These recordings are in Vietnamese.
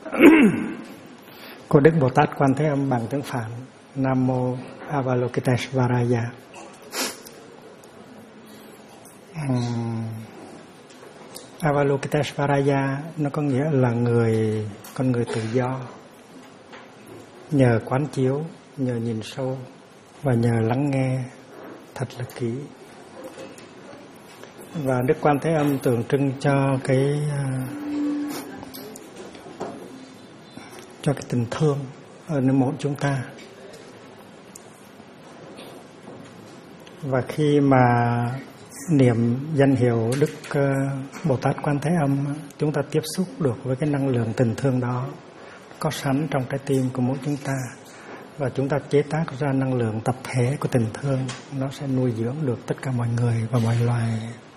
của Đức Bồ Tát Quan Thế Âm bằng tiếng Phạn. Nam mô Avalokiteshvaraya. Avalokiteshvaraya nó có nghĩa là con người tự do, nhờ quán chiếu, nhờ nhìn sâu và nhờ lắng nghe thật là kỹ. Và Đức Quan Thế Âm tượng trưng cho cái tình thương ở nơi mỗi chúng ta. Và khi mà niệm danh hiệu Đức Bồ Tát Quan Thế Âm, chúng ta tiếp xúc được với cái năng lượng tình thương đó có sẵn trong trái tim của mỗi chúng ta, và chúng ta chế tác ra năng lượng tập thể của tình thương. Nó sẽ nuôi dưỡng được tất cả mọi người và mọi loài.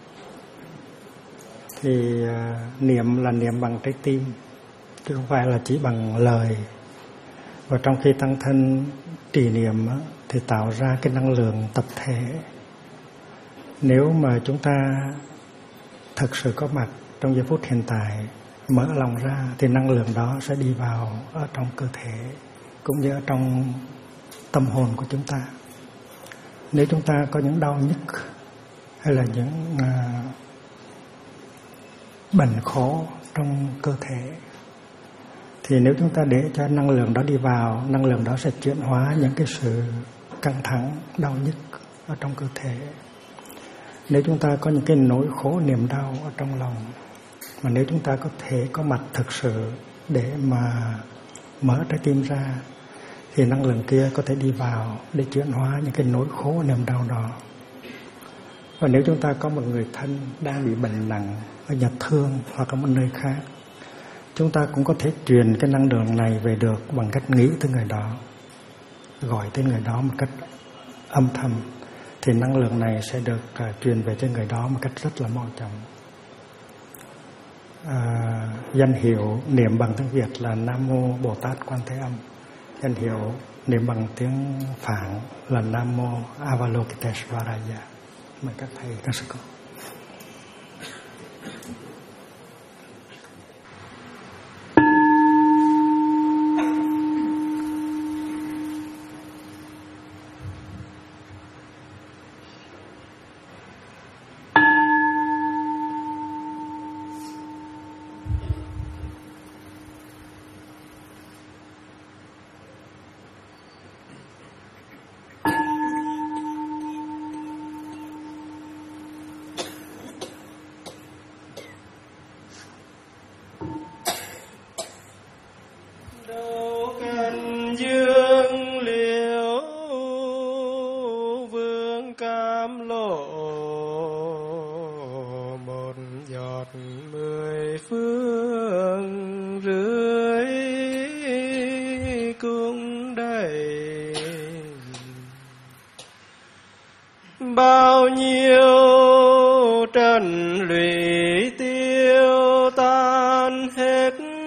Thì niệm là niệm bằng trái tim, chứ không phải là chỉ bằng lời. Và trong khi tăng thân trì niệm thì tạo ra cái năng lượng tập thể. Nếu mà chúng ta thực sự có mặt trong giây phút hiện tại, mở lòng ra, thì năng lượng đó sẽ đi vào ở trong cơ thể cũng như ở trong tâm hồn của chúng ta. Nếu chúng ta có những đau nhức hay là những bệnh khổ trong cơ thể, thì nếu chúng ta để cho năng lượng đó đi vào, năng lượng đó sẽ chuyển hóa những cái sự căng thẳng, đau nhức ở trong cơ thể. Nếu chúng ta có những cái nỗi khổ niềm đau ở trong lòng, mà nếu chúng ta có thể có mặt thực sự để mà mở trái tim ra, thì năng lượng kia có thể đi vào để chuyển hóa những cái nỗi khổ niềm đau đó. Và nếu chúng ta có một người thân đang bị bệnh nặng ở nhà thương hoặc ở một nơi khác, chúng ta cũng có thể truyền cái năng lượng này về được bằng cách nghĩ tới người đó, gọi tới người đó một cách âm thầm, thì năng lượng này sẽ được truyền về cho người đó một cách rất là mau chóng. Danh hiệu niệm bằng tiếng Việt là Nam mô Bồ Tát Quan Thế Âm. Danh hiệu niệm bằng tiếng Phạn là Nam mô Avalokiteshvaraya. Mời các thầy, các sư cô. Bao nhiêu trần lụy tiêu tan hết,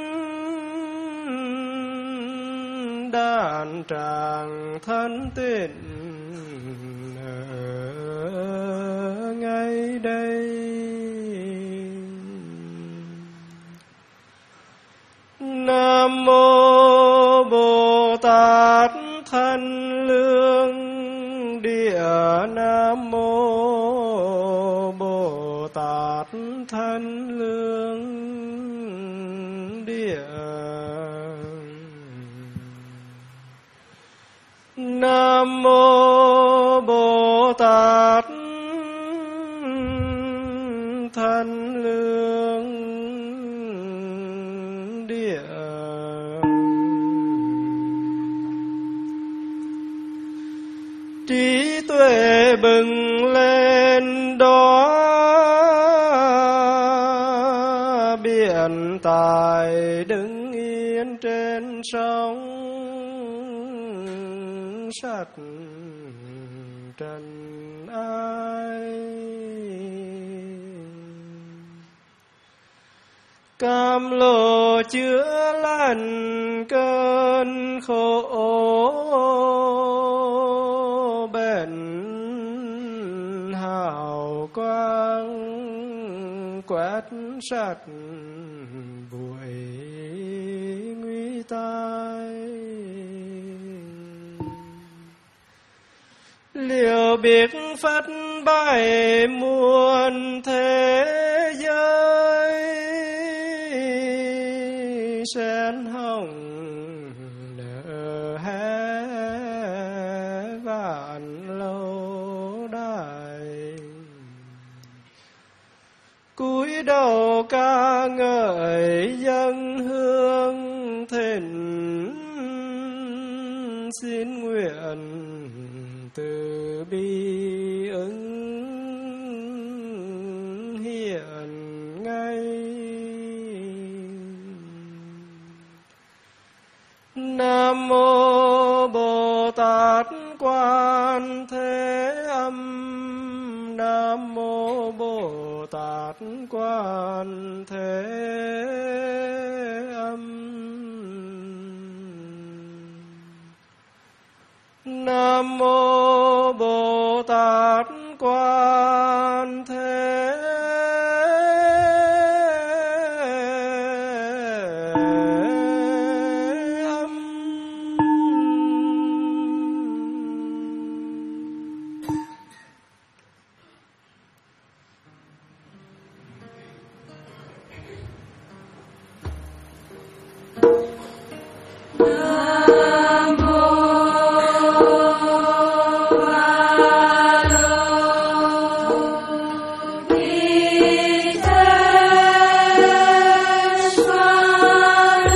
đàn tràng thân tịnh ở ngay đây. Nam mô Bồ Tát Thân Lương Địa. Nam mô Bồ Tát Thân Lương Địa. Nam mô Bồ Tát Thân Lương Địa. Trí tuệ bừng lên đó biển tài, đứng yên trên sông sạch trần ai. Cam lồ chữa lành cơn khổ, bền hào quang quét sạch bụi đều biết phất bày muôn thế giới, sen hồng nở hé vạn lâu đài. Cúi đầu ca ngợi dâng hương thỉnh, xin nguyện từ bi ứng hiện ngay. Nam mô Bồ Tát Quan Thế Âm. Nam mô Bồ Tát Quan Thế Âm. Nam mô Bồ Tát Quan Thế Âm. Nam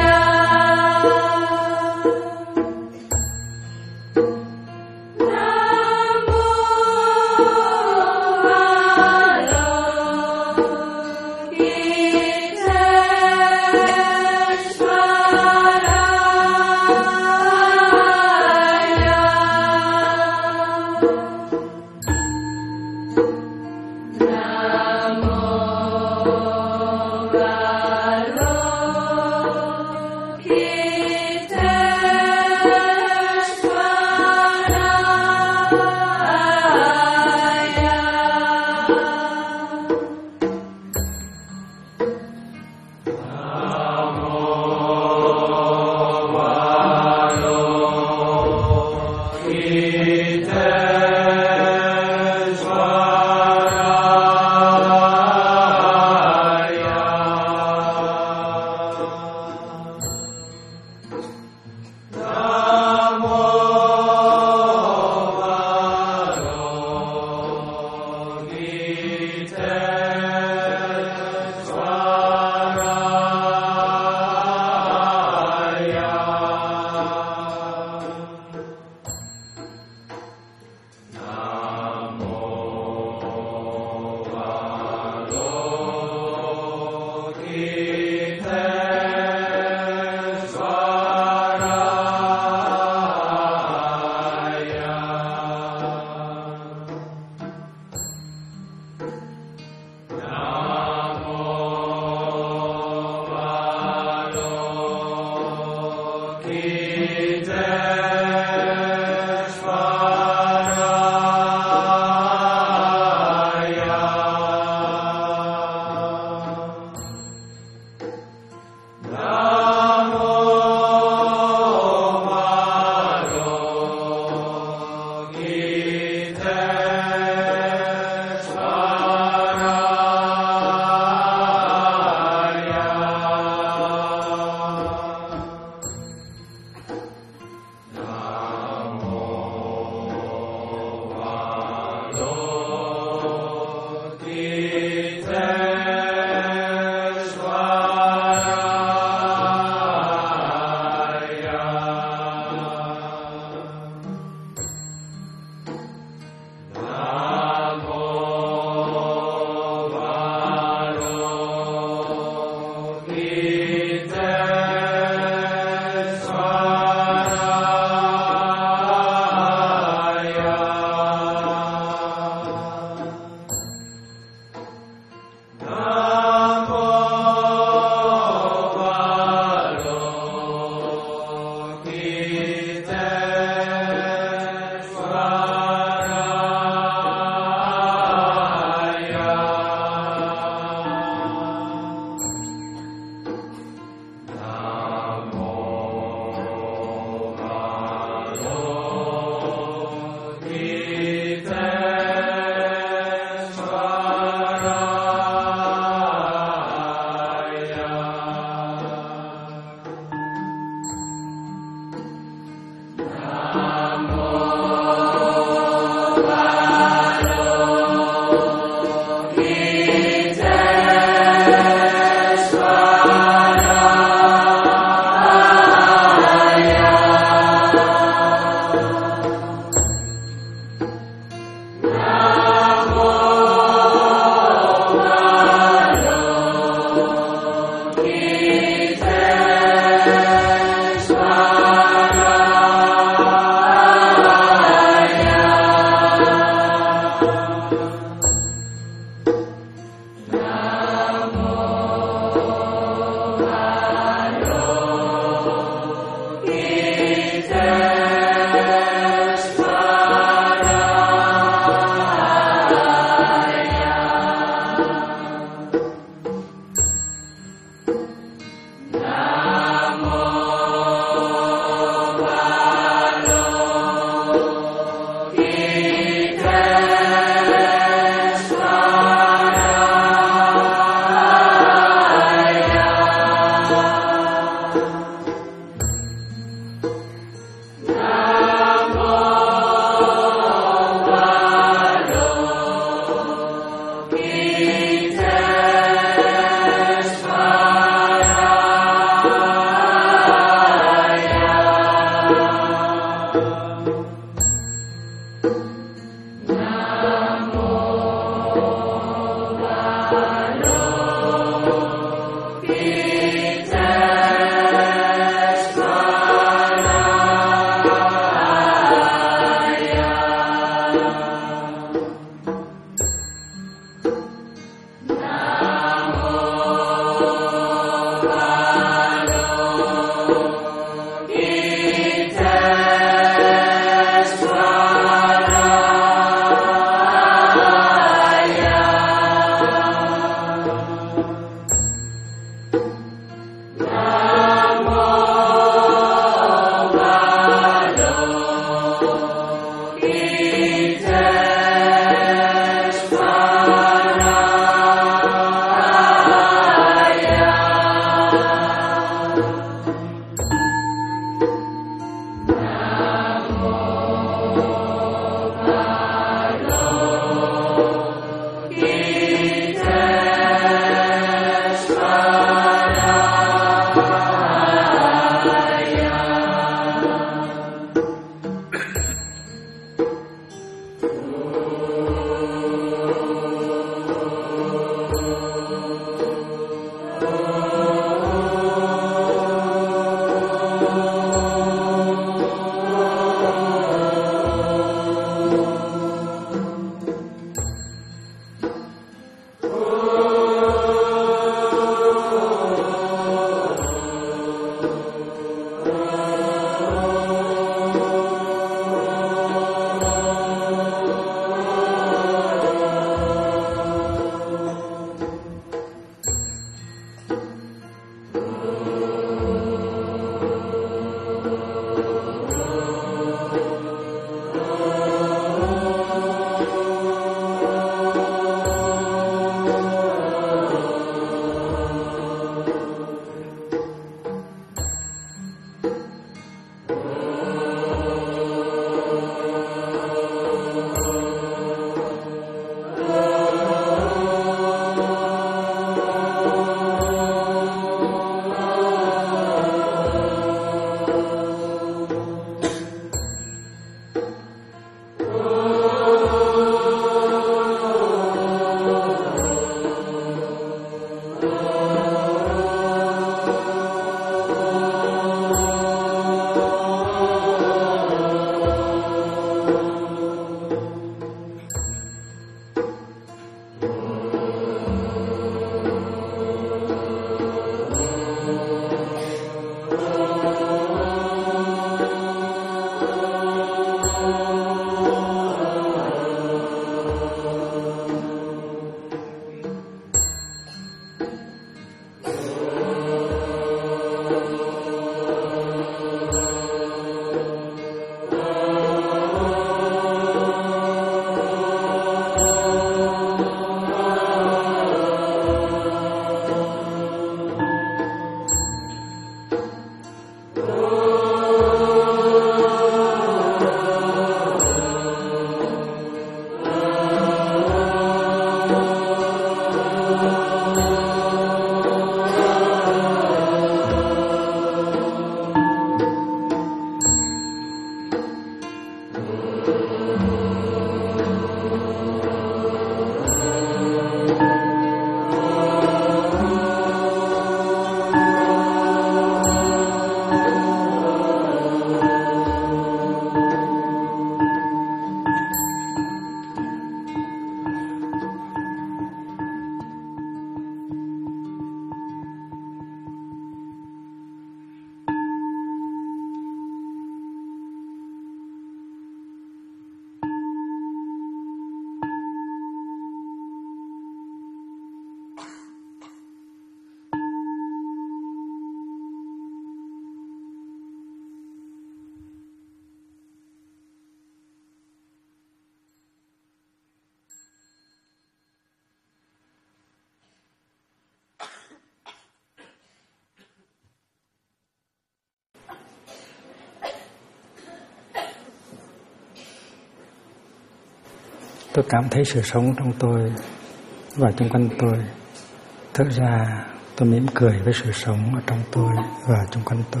tôi cảm thấy sự sống trong tôi và xung quanh tôi. Thực ra tôi mỉm cười với sự sống ở trong tôi và xung quanh tôi.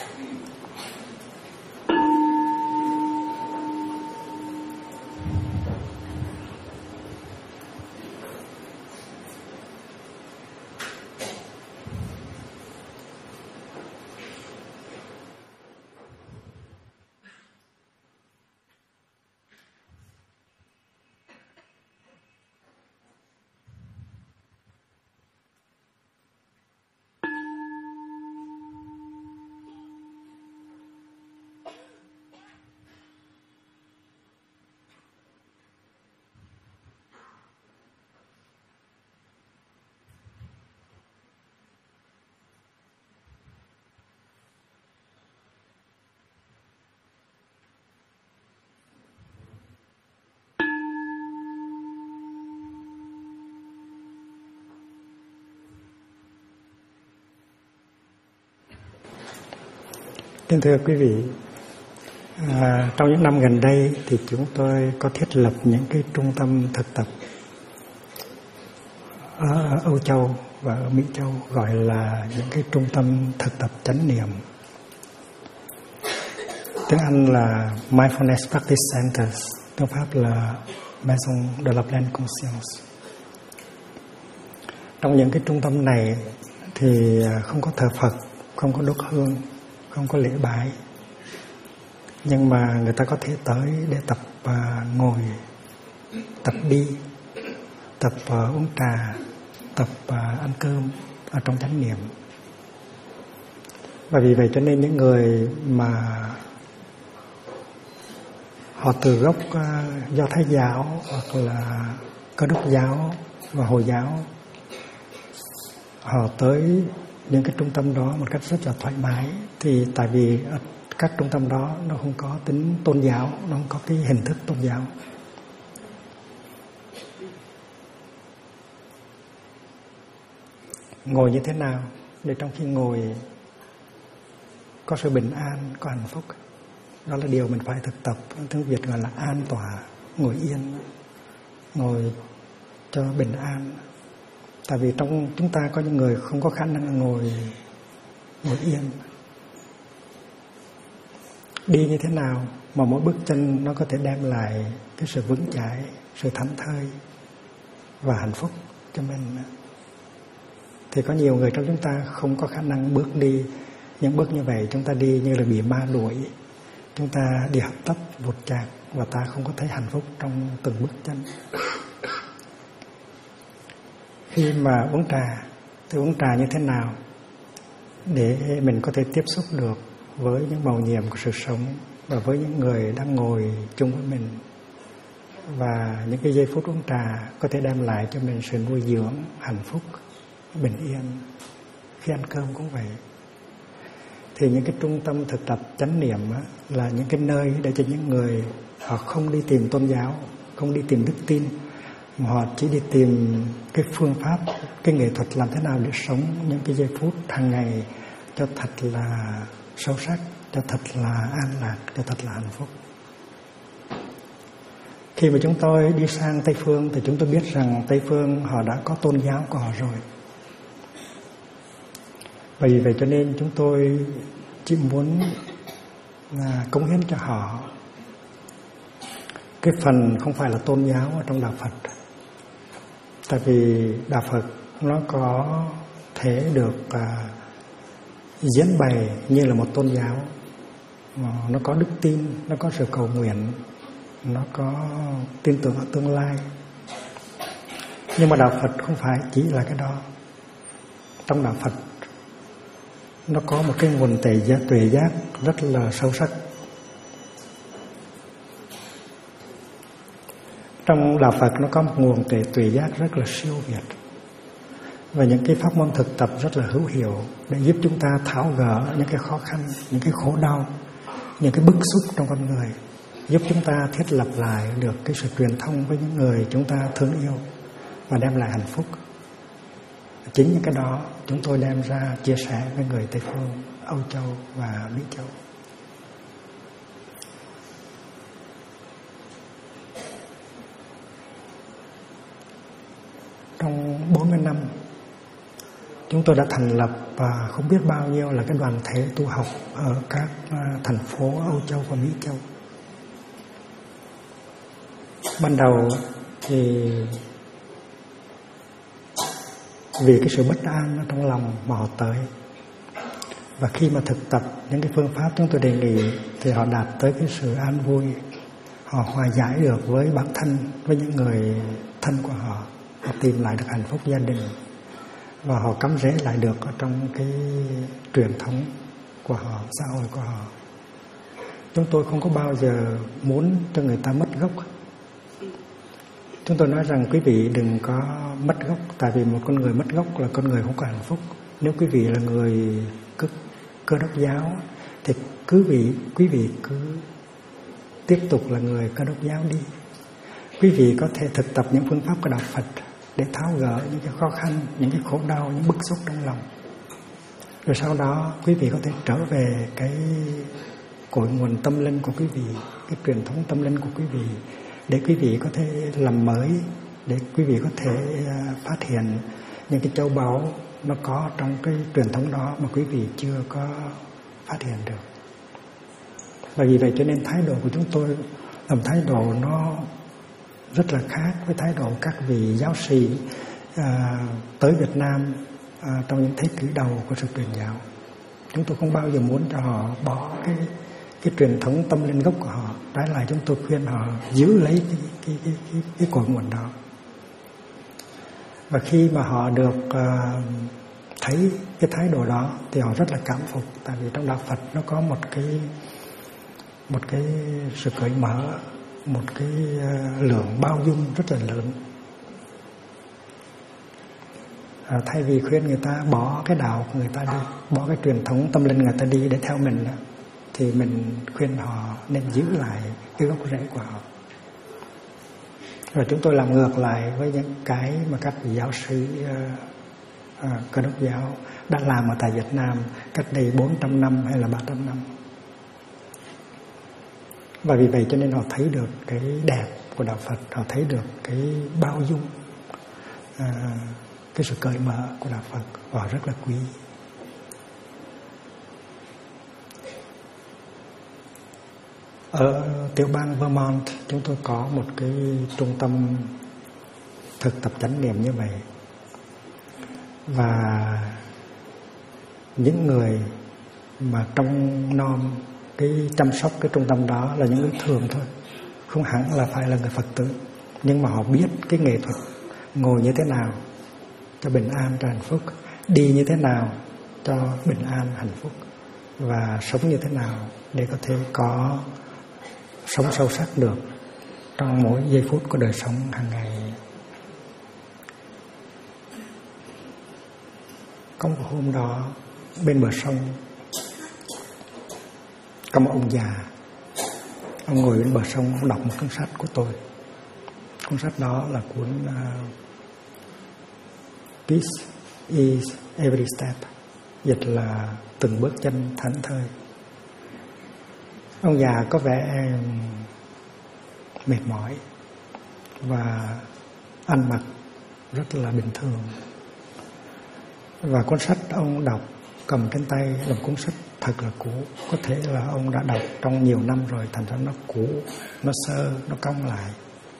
Kính thưa quý vị, trong những năm gần đây thì chúng tôi có thiết lập những cái trung tâm thực tập ở Âu Châu và ở Mỹ Châu, gọi là những cái trung tâm thực tập chánh niệm. Tiếng Anh là Mindfulness Practice Centers, tiếng Pháp là Maison de la Pleine Conscience. Trong những cái trung tâm này thì không có thờ Phật, không có đốt hương, không có lễ bái, nhưng mà người ta có thể tới để tập ngồi, tập đi, tập uống trà, tập ăn cơm ở trong chánh niệm. Và vì vậy cho nên những người mà họ từ gốc Do Thái giáo hoặc là Cơ Đốc giáo và Hồi giáo, họ tới những cái trung tâm đó một cách rất là thoải mái. Thì tại vì các trung tâm đó nó không có tính tôn giáo, nó không có cái hình thức tôn giáo. Ngồi như thế nào để trong khi ngồi có sự bình an, có hạnh phúc, đó là điều mình phải thực tập. Tiếng Việt gọi là an tọa, ngồi yên, ngồi cho bình an. Tại vì trong chúng ta có những người không có khả năng ngồi yên. Đi như thế nào mà mỗi bước chân nó có thể đem lại cái sự vững chãi, sự thảnh thơi và hạnh phúc cho mình. Thì có nhiều người trong chúng ta không có khả năng bước đi những bước như vậy. Chúng ta đi như là bị ma đuổi, chúng ta đi hấp tấp vụt chạc và ta không có thấy hạnh phúc trong từng bước chân. Khi mà uống trà thì uống trà như thế nào để mình có thể tiếp xúc được với những màu nhiệm của sự sống và với những người đang ngồi chung với mình. Và những cái giây phút uống trà có thể đem lại cho mình sự nuôi dưỡng, hạnh phúc, bình yên. Khi ăn cơm cũng vậy. Thì những cái trung tâm thực tập chánh niệm là những cái nơi để cho những người họ không đi tìm tôn giáo, không đi tìm đức tin, mà họ chỉ đi tìm cái phương pháp, cái nghệ thuật làm thế nào để sống những cái giây phút hàng ngày cho thật là sâu sắc, cho thật là an lạc, cho thật là hạnh phúc. Khi mà chúng tôi đi sang Tây Phương thì chúng tôi biết rằng Tây Phương họ đã có tôn giáo của họ rồi. Và vì vậy cho nên chúng tôi chỉ muốn cống hiến cho họ cái phần không phải là tôn giáo ở trong đạo Phật. Tại vì đạo Phật nó có thể được diễn bày như là một tôn giáo. Nó có đức tin, nó có sự cầu nguyện, nó có tin tưởng ở tương lai. Nhưng mà đạo Phật không phải chỉ là cái đó. Trong đạo Phật nó có một cái nguồn tuệ giác rất là sâu sắc. Trong đạo Phật nó có một nguồn tuệ giác rất là siêu việt. Và những cái pháp môn thực tập rất là hữu hiệu để giúp chúng ta tháo gỡ những cái khó khăn, những cái khổ đau, những cái bức xúc trong con người, giúp chúng ta thiết lập lại được cái sự truyền thông với những người chúng ta thương yêu và đem lại hạnh phúc. Chính những cái đó chúng tôi đem ra chia sẻ với người Tây Phương, Âu Châu và Mỹ Châu. 40 năm chúng tôi đã thành lập và không biết bao nhiêu là cái đoàn thể tu học ở các thành phố Âu Châu và Mỹ Châu. Ban đầu thì vì cái sự bất an ở trong lòng mà họ tới, và khi mà thực tập những cái phương pháp chúng tôi đề nghị thì họ đạt tới cái sự an vui, họ hòa giải được với bản thân, với những người thân của họ, họ tìm lại được hạnh phúc gia đình, và họ cắm rễ lại được ở trong cái truyền thống của họ, xã hội của họ. Chúng tôi không có bao giờ muốn cho người ta mất gốc. Chúng tôi nói rằng quý vị đừng có mất gốc, tại vì một con người mất gốc là con người không có hạnh phúc. Nếu quý vị là người Cơ Đốc giáo thì quý vị cứ tiếp tục là người Cơ Đốc giáo đi. Quý vị có thể thực tập những phương pháp của đạo Phật để tháo gỡ những cái khó khăn, những cái khổ đau, những bức xúc trong lòng. Rồi sau đó quý vị có thể trở về cái cội nguồn tâm linh của quý vị, cái truyền thống tâm linh của quý vị, để quý vị có thể làm mới, để quý vị có thể phát hiện những cái châu báu nó có trong cái truyền thống đó mà quý vị chưa có phát hiện được. Và vì vậy cho nên thái độ của chúng tôi là một thái độ nó rất là khác với thái độ các vị giáo sĩ tới Việt Nam trong những thế kỷ đầu của sự truyền giáo. Chúng tôi không bao giờ muốn cho họ bỏ cái truyền thống tâm linh gốc của họ. Trái lại chúng tôi khuyên họ giữ lấy cái cội nguồn đó. Và khi mà họ được thấy cái thái độ đó thì họ rất là cảm phục, tại vì trong đạo Phật nó có một cái sự cởi mở, một cái lượng bao dung rất là lớn. Thay vì khuyên người ta bỏ cái đạo của người ta đi, bỏ cái truyền thống tâm linh người ta đi để theo mình, thì mình khuyên họ nên giữ lại cái gốc rễ của họ. Rồi chúng tôi làm ngược lại với những cái mà các vị giáo sĩ Cơ Đốc giáo đã làm ở tại Việt Nam cách đây 400 năm hay là 300 năm. Và vì vậy cho nên họ thấy được cái đẹp của đạo Phật, họ thấy được cái bao dung, cái sự cởi mở của đạo Phật, và họ rất là quý. Ở tiểu bang Vermont chúng tôi có một cái trung tâm thực tập chánh niệm như vậy, và những người mà trong nom cái chăm sóc cái trung tâm đó là những người thường thôi, không hẳn là phải là người Phật tử, nhưng mà họ biết cái nghệ thuật ngồi như thế nào cho bình an, cho hạnh phúc, đi như thế nào cho bình an, hạnh phúc, và sống như thế nào để có thể có sống sâu sắc được trong mỗi giây phút của đời sống hàng ngày. Có một hôm đó bên bờ sông có một ông già, ông ngồi bên bờ sông, ông đọc một cuốn sách của tôi. Cuốn sách đó là cuốn Peace is Every Step, dịch là từng bước chân thảnh thơi. Ông già có vẻ mệt mỏi và ăn mặc rất là bình thường, và cuốn sách ông đọc cầm trên tay là một cuốn sách thật là cũ, có thể là ông đã đọc trong nhiều năm rồi, thành ra nó cũ, nó sơ, nó cong lại.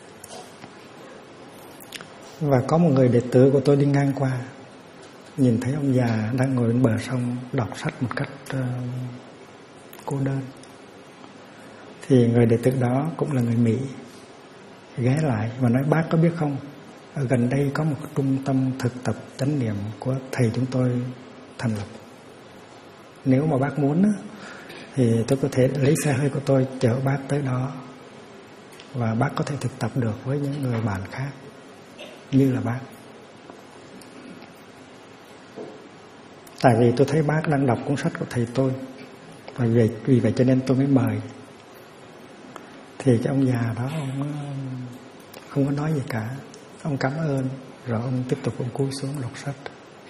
Và có một người đệ tử của tôi đi ngang qua, nhìn thấy ông già đang ngồi bên bờ sông đọc sách một cách cô đơn, thì người đệ tử đó cũng là người Mỹ, ghé lại và nói: bác có biết không, ở gần đây có một trung tâm thực tập chánh niệm của thầy chúng tôi thành lập. Nếu mà bác muốn thì tôi có thể lấy xe hơi của tôi chở bác tới đó, và bác có thể thực tập được với những người bạn khác như là bác. Tại vì tôi thấy bác đang đọc cuốn sách của thầy tôi, và vì vậy cho nên tôi mới mời. Thì cái ông già đó ông không có nói gì cả, ông cảm ơn rồi ông tiếp tục ông cúi xuống đọc sách.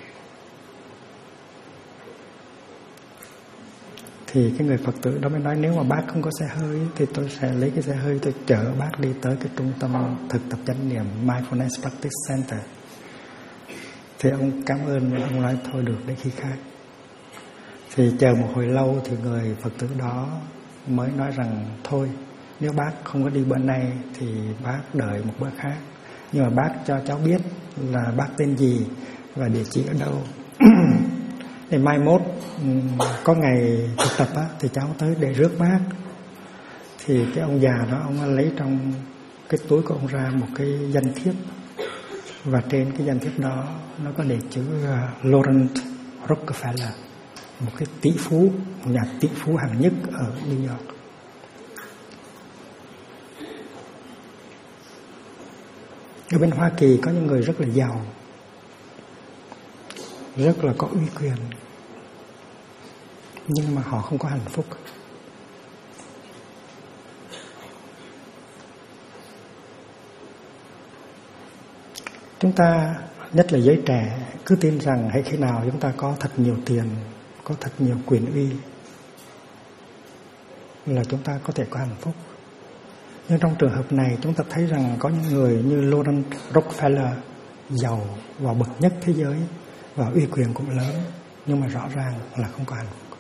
Thì cái người Phật tử đó mới nói: nếu mà bác không có xe hơi thì tôi sẽ lấy cái xe hơi tôi chở bác đi tới cái trung tâm thực tập chánh niệm Mindfulness Practice Center. Thì ông cảm ơn, ông nói thôi được, để khi khác. Thì chờ một hồi lâu thì người Phật tử đó mới nói rằng thôi, nếu bác không có đi bữa nay thì bác đợi một bữa khác, nhưng mà bác cho cháu biết là bác tên gì và địa chỉ ở đâu. Để mai mốt có ngày thực tập á, thì cháu tới để rước bác. Thì cái ông già đó, ông lấy trong cái túi của ông ra một cái danh thiếp, và trên cái danh thiếp đó nó có đề chữ Laurent Rockefeller, một cái tỷ phú, một nhà tỷ phú hạng nhất ở New York. Ở bên Hoa Kỳ có những người rất là giàu, rất là có uy quyền, nhưng mà họ không có hạnh phúc. Chúng ta, nhất là giới trẻ, cứ tin rằng hãy khi nào chúng ta có thật nhiều tiền, có thật nhiều quyền uy là chúng ta có thể có hạnh phúc. Nhưng trong trường hợp này chúng ta thấy rằng có những người như Laurent Rockefeller, giàu và bậc nhất thế giới và uy quyền cũng lớn, nhưng mà rõ ràng là không có hạnh phúc.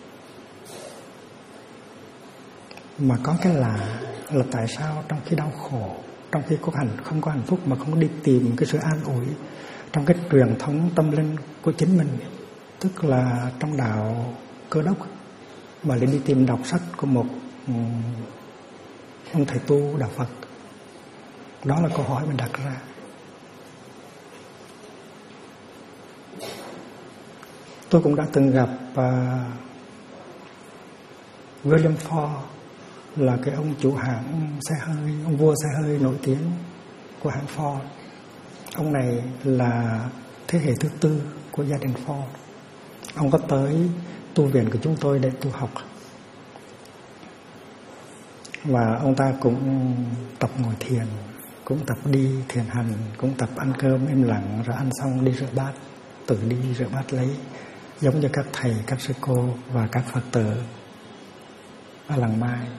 Mà có cái lạ là tại sao trong khi đau khổ, trong khi không có hạnh phúc mà không đi tìm cái sự an ủi trong cái truyền thống tâm linh của chính mình, tức là trong đạo Cơ Đốc, mà lại đi tìm đọc sách của một ông thầy tu đạo Phật. Đó là câu hỏi mình đặt ra. Tôi cũng đã từng gặp William Ford, là cái ông chủ hãng xe hơi, ông vua xe hơi nổi tiếng của hãng Ford. Ông này là thế hệ thứ tư của gia đình Ford. Ông có tới tu viện của chúng tôi để tu học, và ông ta cũng tập ngồi thiền, cũng tập đi thiền hành, cũng tập ăn cơm im lặng, rồi ăn xong đi rửa bát, tự đi rửa bát lấy, giống như các thầy, các sư cô và các Phật tử ở làng Mai.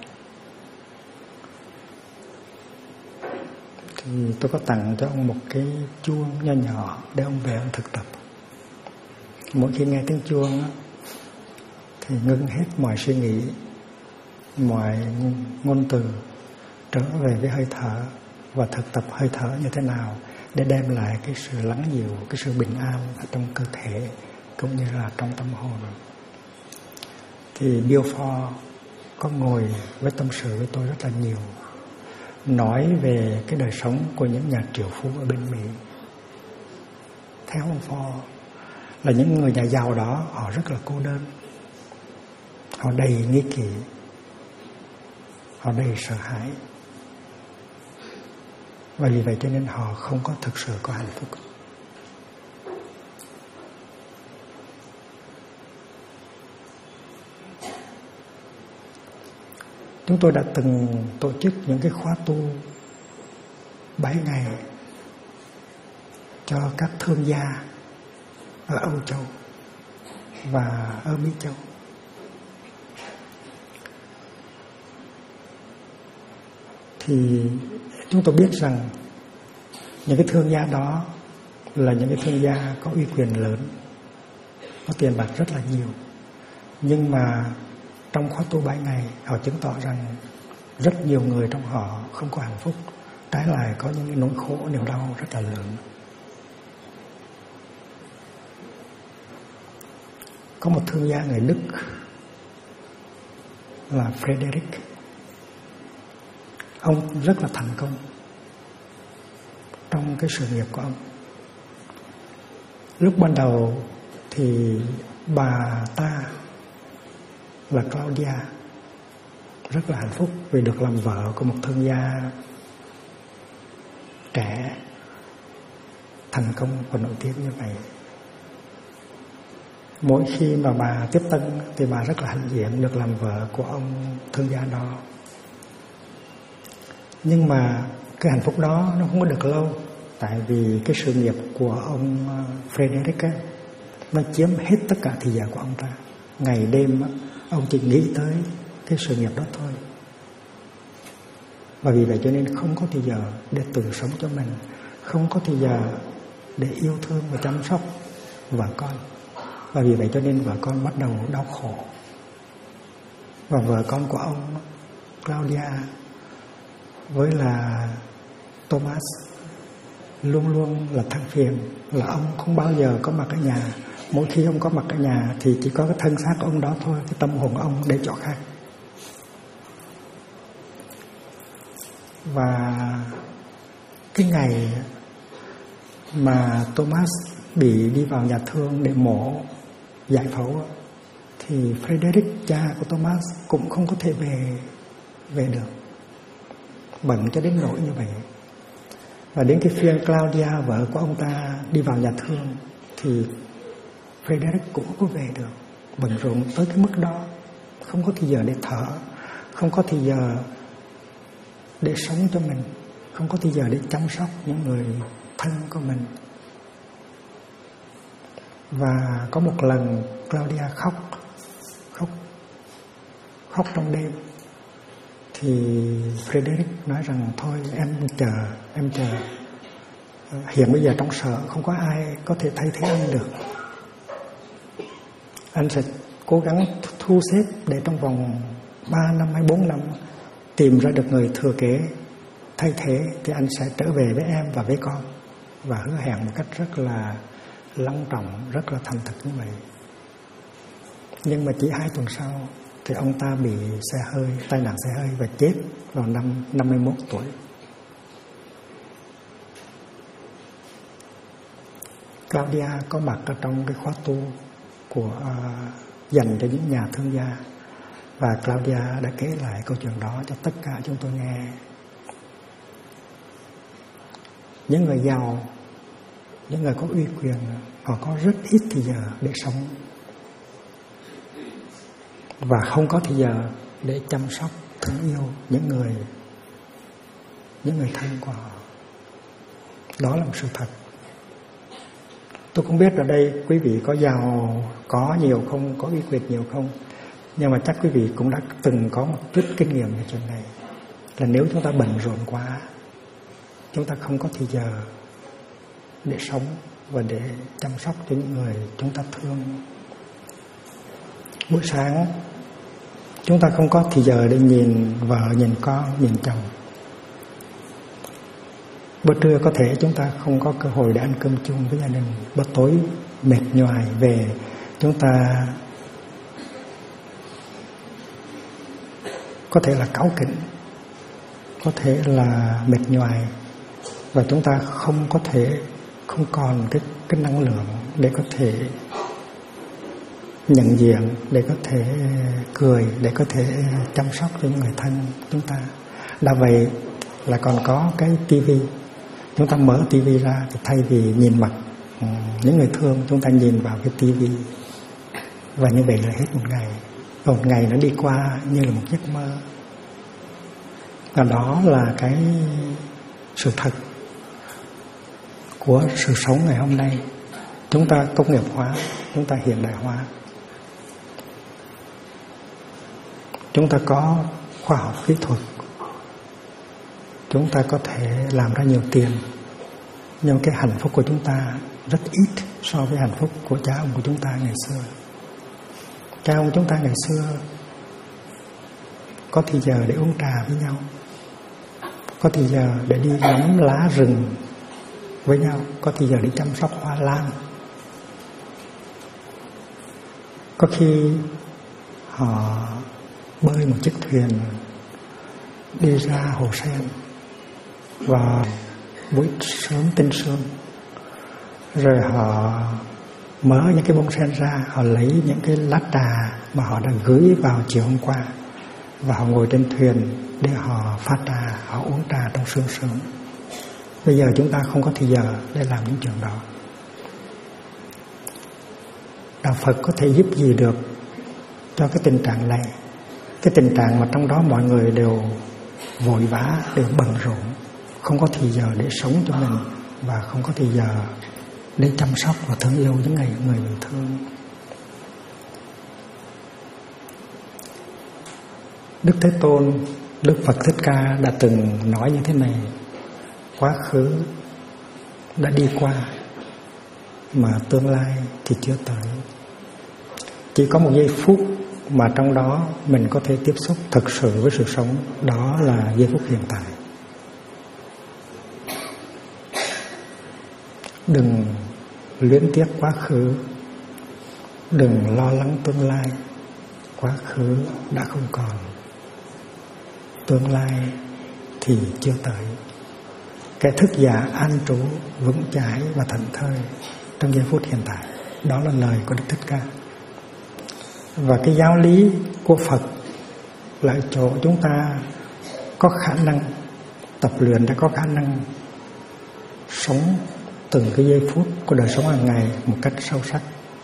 Thì tôi có tặng cho ông một cái chuông nho nhỏ để ông về ông thực tập. Mỗi khi nghe tiếng chuông thì ngưng hết mọi suy nghĩ, mọi ngôn từ, trở về với hơi thở và thực tập hơi thở như thế nào để đem lại cái sự lắng dịu, cái sự bình an ở trong cơ thể cũng như là trong tâm hồn. Thì Bill Ford có ngồi với tâm sự với tôi rất là nhiều, nói về cái đời sống của những nhà triệu phú ở bên Mỹ. Theo ông Ford là những người nhà giàu đó họ rất là cô đơn, họ đầy nghi kỵ, họ đầy sợ hãi, và vì vậy cho nên họ không có thực sự có hạnh phúc. Chúng tôi đã từng tổ chức những cái khóa tu 7 ngày cho các thương gia ở Âu Châu và ở Mỹ Châu. Thì chúng tôi biết rằng những cái thương gia đó là những cái thương gia có uy quyền lớn, có tiền bạc rất là nhiều. Nhưng mà trong khóa tu 7 ngày, họ chứng tỏ rằng rất nhiều người trong họ không có hạnh phúc, trái lại có những nỗi khổ, niềm đau rất là lớn. Có một thương gia người Đức là Frederick. Ông rất là thành công trong cái sự nghiệp của ông. Lúc ban đầu thì bà ta là Claudia rất là hạnh phúc vì được làm vợ của một thương gia trẻ, thành công và nổi tiếng như vậy. Mỗi khi mà bà tiếp tân thì bà rất là hãnh diện được làm vợ của ông thương gia đó. Nhưng mà cái hạnh phúc đó nó không có được lâu, tại vì cái sự nghiệp của ông Frederick ấy, nó chiếm hết tất cả thời gian của ông ta. Ngày đêm ông chỉ nghĩ tới cái sự nghiệp đó thôi. Và vì vậy cho nên không có thời giờ để tự sống cho mình, không có thời giờ để yêu thương và chăm sóc vợ con. Và vì vậy cho nên vợ con bắt đầu đau khổ. Và vợ con của ông Claudia với là Thomas luôn luôn là than phiền là ông không bao giờ có mặt ở nhà. Mỗi khi ông có mặt ở nhà thì chỉ có cái thân xác của ông đó thôi, cái tâm hồn của ông để chỗ khác. Và cái ngày mà Thomas bị đi vào nhà thương để mổ giải phẫu thì Frederick, cha của Thomas, cũng không có thể về được, bận cho đến nỗi như vậy. Và đến cái phiên Claudia, vợ của ông ta, đi vào nhà thương thì Frederick cũng có về được, bận rộn tới cái mức đó, không có thì giờ để thở, không có thì giờ để sống cho mình, không có thì giờ để chăm sóc những người thân của mình. Và có một lần Claudia khóc trong đêm. Thì Frederick nói rằng thôi em chờ. Hiện bây giờ trong sở không có ai có thể thay thế anh được. Anh sẽ cố gắng thu xếp để trong vòng 3 năm hay 4 năm tìm ra được người thừa kế thay thế, thì anh sẽ trở về với em và với con. Và hứa hẹn một cách rất là long trọng, rất là thành thực như vậy. Nhưng mà chỉ 2 tuần sau thì ông ta bị tai nạn xe hơi và chết vào năm 51 tuổi. Claudia có mặt ở trong cái khóa tu dành cho những nhà thương gia. Và Claudia đã kể lại câu chuyện đó cho tất cả chúng tôi nghe. Những người giàu, những người có uy quyền, họ có rất ít thời giờ để sống và không có thời giờ để chăm sóc, thương yêu những người thân của họ. Đó là một sự thật. Tôi không biết ở đây quý vị có giàu, có nhiều không, có uy quyền nhiều không, nhưng mà chắc quý vị cũng đã từng có một chút kinh nghiệm về chuyện này. Là nếu chúng ta bận rộn quá, chúng ta không có thời giờ để sống và để chăm sóc cho những người chúng ta thương. Buổi sáng chúng ta không có thời giờ để nhìn vợ, nhìn con, nhìn chồng. Bữa trưa có thể chúng ta không có cơ hội để ăn cơm chung với gia đình. Bữa tối mệt nhoài về, chúng ta có thể là cáu kỉnh, có thể là mệt nhoài, và chúng ta không còn cái năng lượng để có thể nhận diện, để có thể cười, để có thể chăm sóc cho những người thân chúng ta. Đã vậy là còn có cái tivi. Chúng ta mở tivi ra thì thay vì nhìn mặt những người thương, chúng ta nhìn vào cái tivi. Và như vậy là hết một ngày. Và một ngày nó đi qua như là một giấc mơ. Và đó là cái sự thật của sự sống ngày hôm nay. Chúng ta công nghiệp hóa, chúng ta hiện đại hóa, chúng ta có khoa học kỹ thuật, chúng ta có thể làm ra nhiều tiền, nhưng cái hạnh phúc của chúng ta rất ít so với hạnh phúc của cha ông của chúng ta ngày xưa. Cha ông chúng ta ngày xưa có thì giờ để uống trà với nhau, có thì giờ để đi ngắm lá rừng với nhau, có thì giờ để chăm sóc hoa lan. Có khi họ bơi một chiếc thuyền đi ra hồ sen và buổi sớm tinh sương, rồi họ mở những cái bông sen ra, họ lấy những cái lá trà mà họ đã gửi vào chiều hôm qua, và họ ngồi trên thuyền để họ pha trà, họ uống trà trong sương sớm. Bây giờ chúng ta không có thời giờ để làm những chuyện đó. Đạo Phật có thể giúp gì được cho cái tình trạng này, cái tình trạng mà trong đó mọi người đều vội vã, đều bận rộn, không có thời giờ để sống cho mình, và không có thời giờ để chăm sóc và thương yêu những người mình thương. Đức Thế Tôn, Đức Phật Thích Ca đã từng nói như thế này: quá khứ đã đi qua, mà tương lai thì chưa tới. Chỉ có một giây phút mà trong đó mình có thể tiếp xúc thực sự với sự sống, đó là giây phút hiện tại. Đừng luyến tiếc quá khứ, đừng lo lắng tương lai. Quá khứ đã không còn, tương lai thì chưa tới. Cái thức giả an trú vững chãi và thảnh thơi trong giây phút hiện tại. Đó là lời của Đức Thích Ca. Và cái giáo lý của Phật là chỗ chúng ta có khả năng tập luyện để có khả năng sống từng cái giây phút của đời sống hàng ngày một cách sâu sắc.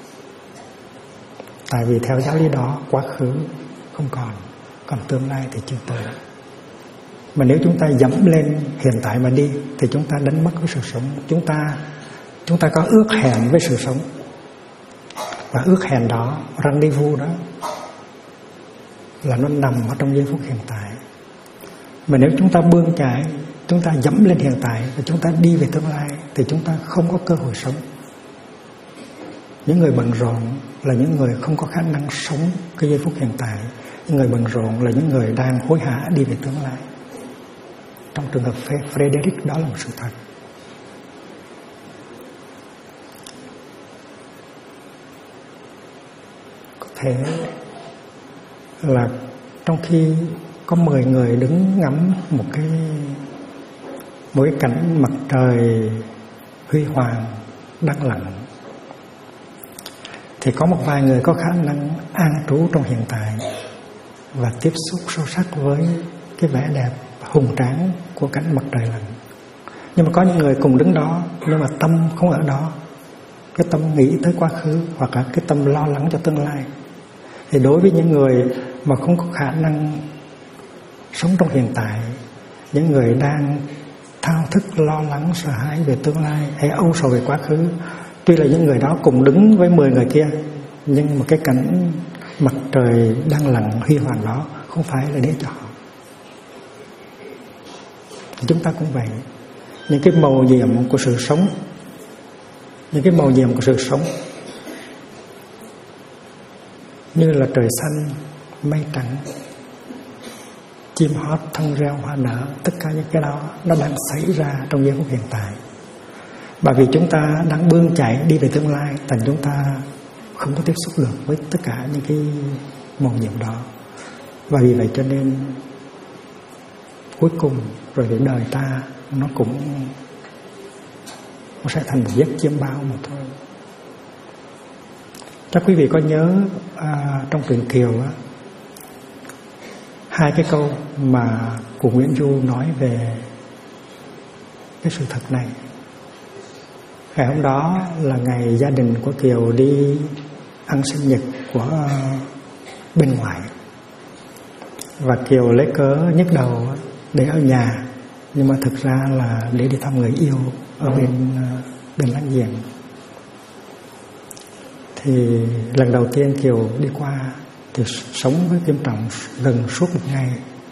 Tại vì theo giáo lý đó, quá khứ không còn tương lai thì chưa tới. Mà nếu chúng ta dẫm lên hiện tại mà đi thì chúng ta đánh mất cái sự sống. Chúng ta có ước hẹn với sự sống. Và ước hẹn đó, rendezvous đó, là nó nằm ở trong giây phút hiện tại. Mà nếu chúng ta bươn chải, chúng ta dẫm lên hiện tại và chúng ta đi về tương lai thì chúng ta không có cơ hội sống. Những người bận rộn là những người không có khả năng sống cái giây phút hiện tại. Những người bận rộn là những người đang hối hả đi về tương lai. Trong trường hợp Frederick, đó là một sự thật. Có thể là trong khi có 10 người đứng ngắm một cái cảnh mặt trời huy hoàng đang lặn, thì có một vài người có khả năng an trú trong hiện tại và tiếp xúc sâu sắc với cái vẻ đẹp hùng tráng của cảnh mặt trời lặn. Nhưng mà có những người cùng đứng đó nhưng mà tâm không ở đó, cái tâm nghĩ tới quá khứ hoặc là cái tâm lo lắng cho tương lai. Thì đối với những người mà không có khả năng sống trong hiện tại, những người đang thao thức lo lắng sợ hãi về tương lai hay âu sầu về quá khứ, tuy là những người đó cùng đứng với 10 người kia, nhưng mà cái cảnh mặt trời đang lặn huy hoàng đó không phải là để cho họ. Chúng ta cũng vậy. Những cái màu nhiệm của sự sống, những cái màu nhiệm của sự sống như là trời xanh, mây trắng, chim hót, thông reo, hoa nở, tất cả những cái đó nó đang xảy ra trong giây phút hiện tại. Bởi vì chúng ta đang bươn chạy đi về tương lai, thành chúng ta không có tiếp xúc được với tất cả những cái màu nhiệm đó. Và vì vậy cho nên cuối cùng rồi cái đời ta nó sẽ thành một giấc chiêm bao mà thôi. Chắc quý vị có nhớ trong truyện Kiều á, 2 cái câu mà cụ Nguyễn Du nói về cái sự thật này. Ngày hôm đó là ngày gia đình của Kiều đi ăn sinh nhật của bên ngoài, và Kiều lấy cớ nhức đầu để ở nhà, nhưng mà thực ra là để đi thăm người yêu ở bên láng giềng. Thì lần đầu tiên Kiều đi qua thì sống với Kim Trọng gần suốt một ngày.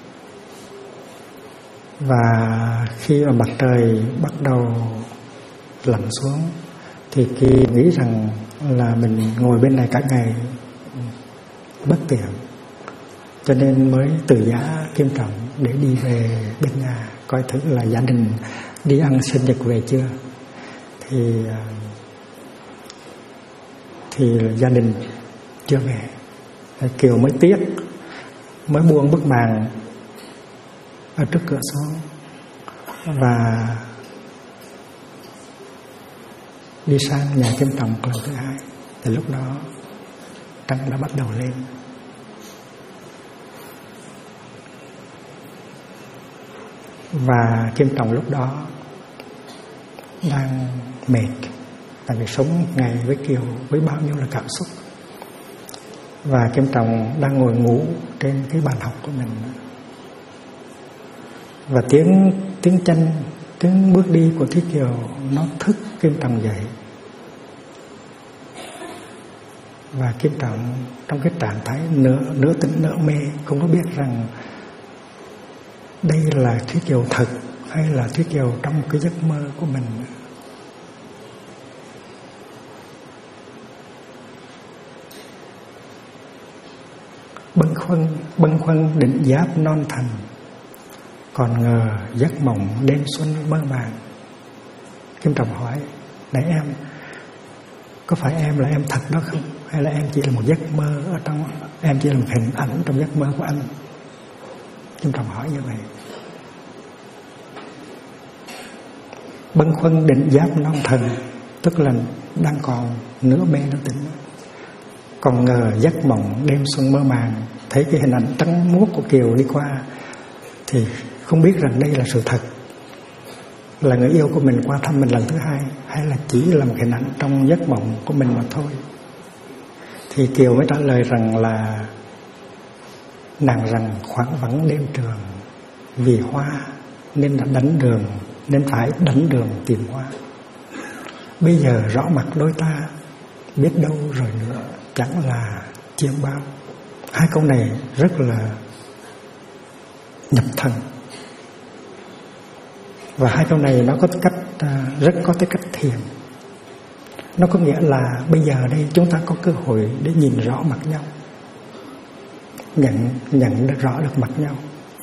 Và khi mà mặt trời bắt đầu lặn xuống thì Kiều nghĩ rằng là mình ngồi bên này cả ngày bất tiện, cho nên mới từ giá Kim Trọng để đi về bên nhà coi thử là gia đình đi ăn sinh nhật về chưa. Thì gia đình chưa về. Kiều mới tiếc, mới buông bức màn ở trước cửa xuống và đi sang nhà Kim Trọng lần thứ 2. Thì lúc đó trăng đã bắt đầu lên. Và Kim Trọng lúc đó đang mệt, tại vì sống một ngày với Kiều với bao nhiêu là cảm xúc. Và Kim Trọng đang ngồi ngủ trên cái bàn học của mình. Và tiếng chân, tiếng bước đi của Thúy Kiều nó thức Kim Trọng dậy. Và Kim Trọng trong cái trạng thái nửa tỉnh nửa mê, không có biết rằng đây là Thúy Kiều thật hay là Thúy Kiều trong cái giấc mơ của mình. bâng khuâng định giáp non thành, còn ngờ giấc mộng đêm xuân mơ màng. Kim Trọng hỏi: này em, có phải em là em thật đó không? Hay là em chỉ là một giấc mơ ở trong, em chỉ là một hình ảnh trong giấc mơ của anh? Kim Trọng hỏi như vậy. Bâng khuâng định giáp non thần, tức là đang còn nửa mê nửa tỉnh. Còn ngờ giấc mộng đêm xuân mơ màng, thấy cái hình ảnh trắng muốt của Kiều đi qua thì không biết rằng đây là sự thật, là người yêu của mình qua thăm mình lần thứ hai, hay là chỉ là một hình ảnh trong giấc mộng của mình mà thôi. Thì Kiều mới trả lời rằng là nàng rằng khoảng vắng đêm trường, vì hoa nên đã đánh đường, nên phải đánh đường tìm hoa. Bây giờ rõ mặt đôi ta, biết đâu rồi nữa chẳng là chiêm bao. Hai câu này rất là nhập thần. Và hai câu này nó có cách rất có cái cách thiền. Nó có nghĩa là bây giờ đây chúng ta có cơ hội để nhìn rõ mặt nhau, nhận được rõ được mặt nhau.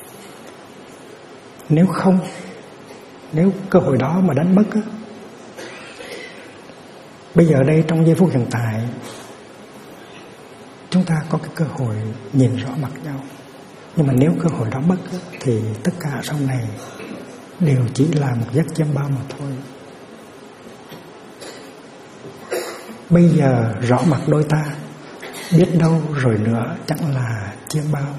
Nếu cơ hội đó mà đánh mất á, bây giờ đây trong giây phút hiện tại chúng ta có cái cơ hội nhìn rõ mặt nhau. Nhưng mà nếu cơ hội đó mất á, thì tất cả sau này đều chỉ là một giấc chiêm bao mà thôi. Bây giờ rõ mặt đôi ta, biết đâu rồi nữa chẳng là chiêm bao.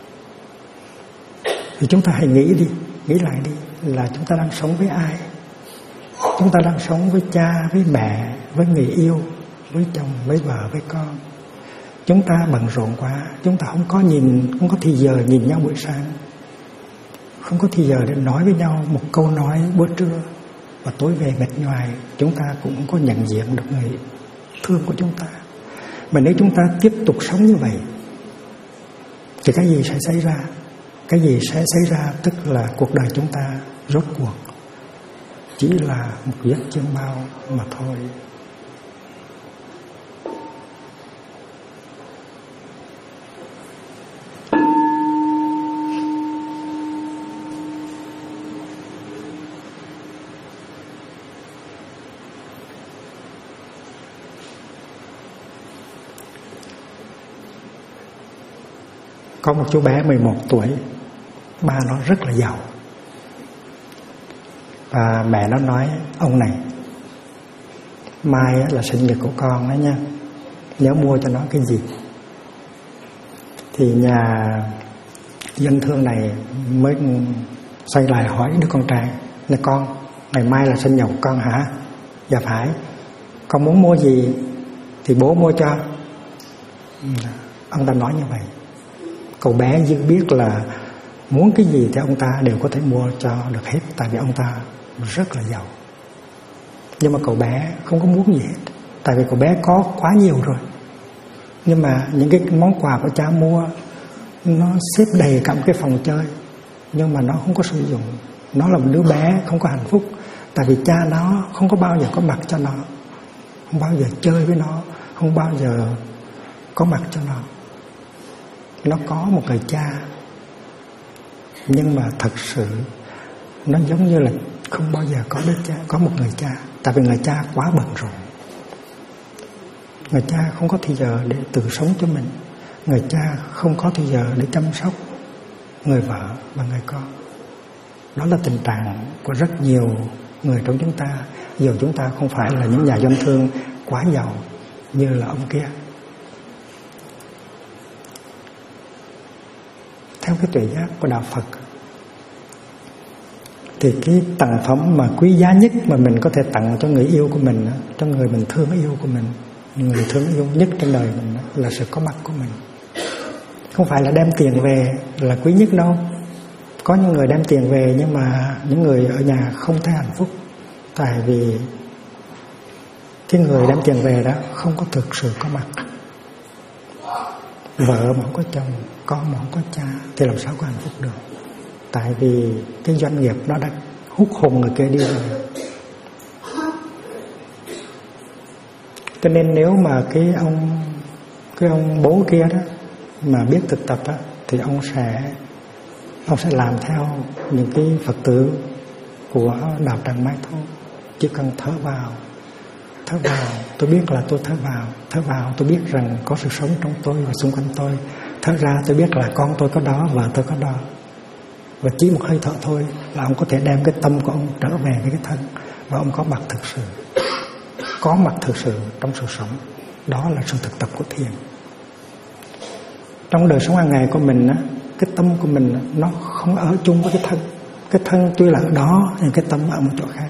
Thì chúng ta hãy nghĩ lại đi, là chúng ta đang sống với ai? Chúng ta đang sống với cha, với mẹ, với người yêu, với chồng, với vợ, với con. Chúng ta bận rộn quá, chúng ta không có thì giờ nhìn nhau buổi sáng, không có thì giờ để nói với nhau một câu nói bữa trưa, và tối về mệt nhoài. Chúng ta cũng không có nhận diện được người thương của chúng ta. Mà nếu chúng ta tiếp tục sống như vậy thì cái gì sẽ xảy ra? Cái gì sẽ xảy ra tức là cuộc đời chúng ta rốt cuộc chỉ là một giấc chiêm bao mà thôi. Có một chú bé 11 tuổi, ba nó rất là giàu. Và mẹ nó nói: ông này, mai là sinh nhật của con đó nha, nhớ mua cho nó cái gì. Thì nhà dân thương này mới xoay lại hỏi đứa con trai: này con, ngày mai là sinh nhật của con hả? Dạ phải. Con muốn mua gì thì bố mua cho. Ông ta nói như vậy. Cậu bé dư biết là muốn cái gì thì ông ta đều có thể mua cho được hết, tại vì ông ta rất là giàu. Nhưng mà cậu bé không có muốn gì hết, tại vì cậu bé có quá nhiều rồi. Nhưng mà những cái món quà của cha mua nó xếp đầy cả một cái phòng chơi, nhưng mà nó không có sử dụng. Nó là một đứa bé không có hạnh phúc, tại vì cha nó không có bao giờ có mặt cho nó, không bao giờ chơi với nó, không bao giờ có mặt cho nó. Nó có một người cha, nhưng mà thật sự nó giống như là không bao giờ có đứa cha, có một người cha. Tại vì người cha quá bận rộn. Người cha không có thời giờ để tự sống cho mình. Người cha không có thời giờ để chăm sóc người vợ và người con. Đó là tình trạng của rất nhiều người trong chúng ta, dù chúng ta không phải là những nhà doanh thương quá giàu như là ông kia. Theo cái tuệ giác của Đạo Phật thì cái tặng phẩm mà quý giá nhất mà mình có thể tặng cho người yêu của mình, cho người mình thương yêu của mình, người thương yêu nhất trên đời mình, là sự có mặt của mình. Không phải là đem tiền về là quý nhất đâu. Có những người đem tiền về nhưng mà những người ở nhà không thấy hạnh phúc, tại vì cái người đem tiền về đó không có thực sự có mặt. Vợ mà không có chồng, con mà không có cha thì làm sao có hạnh phúc được. Tại vì cái doanh nghiệp nó đã hút hồn người kia đi rồi. Cho nên nếu mà cái ông bố kia đó mà biết thực tập á, thì ông sẽ làm theo những cái Phật tử của đạo Tràng Mai Thô. Chỉ cần thở vào, tôi biết là tôi thở vào tôi biết rằng có sự sống trong tôi và xung quanh tôi. Thở ra tôi biết là con tôi có đó, vợ tôi có đó. Và chỉ một hơi thở thôi là ông có thể đem cái tâm của ông trở về với cái thân, và ông có mặt thực sự trong sự sống. Đó là sự thực tập của thiền. Trong đời sống hàng ngày của mình á, cái tâm của mình nó không ở chung với cái thân. Cái thân tuy là ở đó nhưng cái tâm ở một chỗ khác.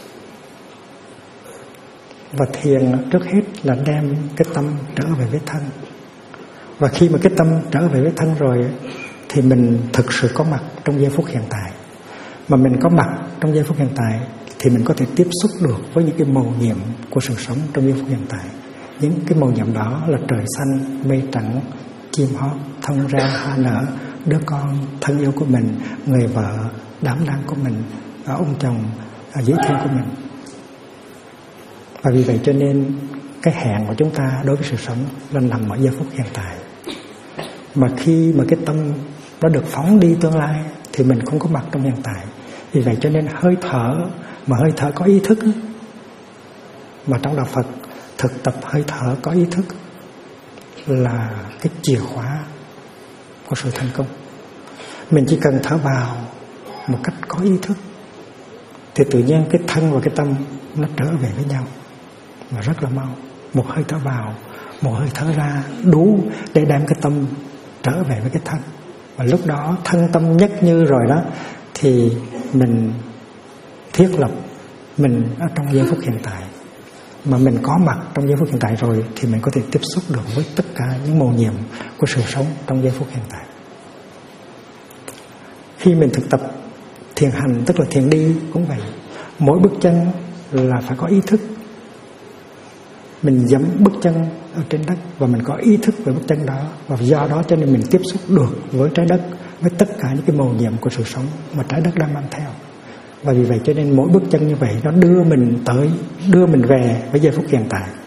Và thiền trước hết là đem cái tâm trở về với thân. Và khi mà cái tâm trở về với thân rồi thì mình thực sự có mặt trong giây phút hiện tại. Mà mình có mặt trong giây phút hiện tại thì mình có thể tiếp xúc được với những cái màu nhiệm của sự sống trong giây phút hiện tại. Những cái màu nhiệm đó là trời xanh, mây trắng, chim hót, thông ra, hoa nở, đứa con thân yêu của mình, người vợ đảm đang của mình, ông chồng dễ thương của mình. Và vì vậy cho nên cái hẹn của chúng ta đối với sự sống là nằm ở giây phút hiện tại. Mà khi mà cái tâm nó được phóng đi tương lai thì mình không có mặt trong hiện tại. Vì vậy cho nên hơi thở, mà hơi thở có ý thức, mà trong đạo Phật thực tập hơi thở có ý thức là cái chìa khóa của sự thành công. Mình chỉ cần thở vào một cách có ý thức thì tự nhiên cái thân và cái tâm nó trở về với nhau và rất là mau. Một hơi thở vào, một hơi thở ra đủ để đem cái tâm trở về với cái thân. Và lúc đó thân tâm nhất như rồi đó thì mình thiết lập mình ở trong giây phút hiện tại. Mà mình có mặt trong giây phút hiện tại rồi thì mình có thể tiếp xúc được với tất cả những mầu nhiệm của sự sống trong giây phút hiện tại. Khi mình thực tập thiền hành, tức là thiền đi cũng vậy. Mỗi bước chân là phải có ý thức. Mình dẫm bước chân ở trên đất và mình có ý thức về bước chân đó. Và do đó cho nên mình tiếp xúc được với trái đất, với tất cả những cái mầu nhiệm của sự sống mà trái đất đang mang theo. Và vì vậy cho nên mỗi bước chân như vậy nó đưa mình về với giây phút hiện tại.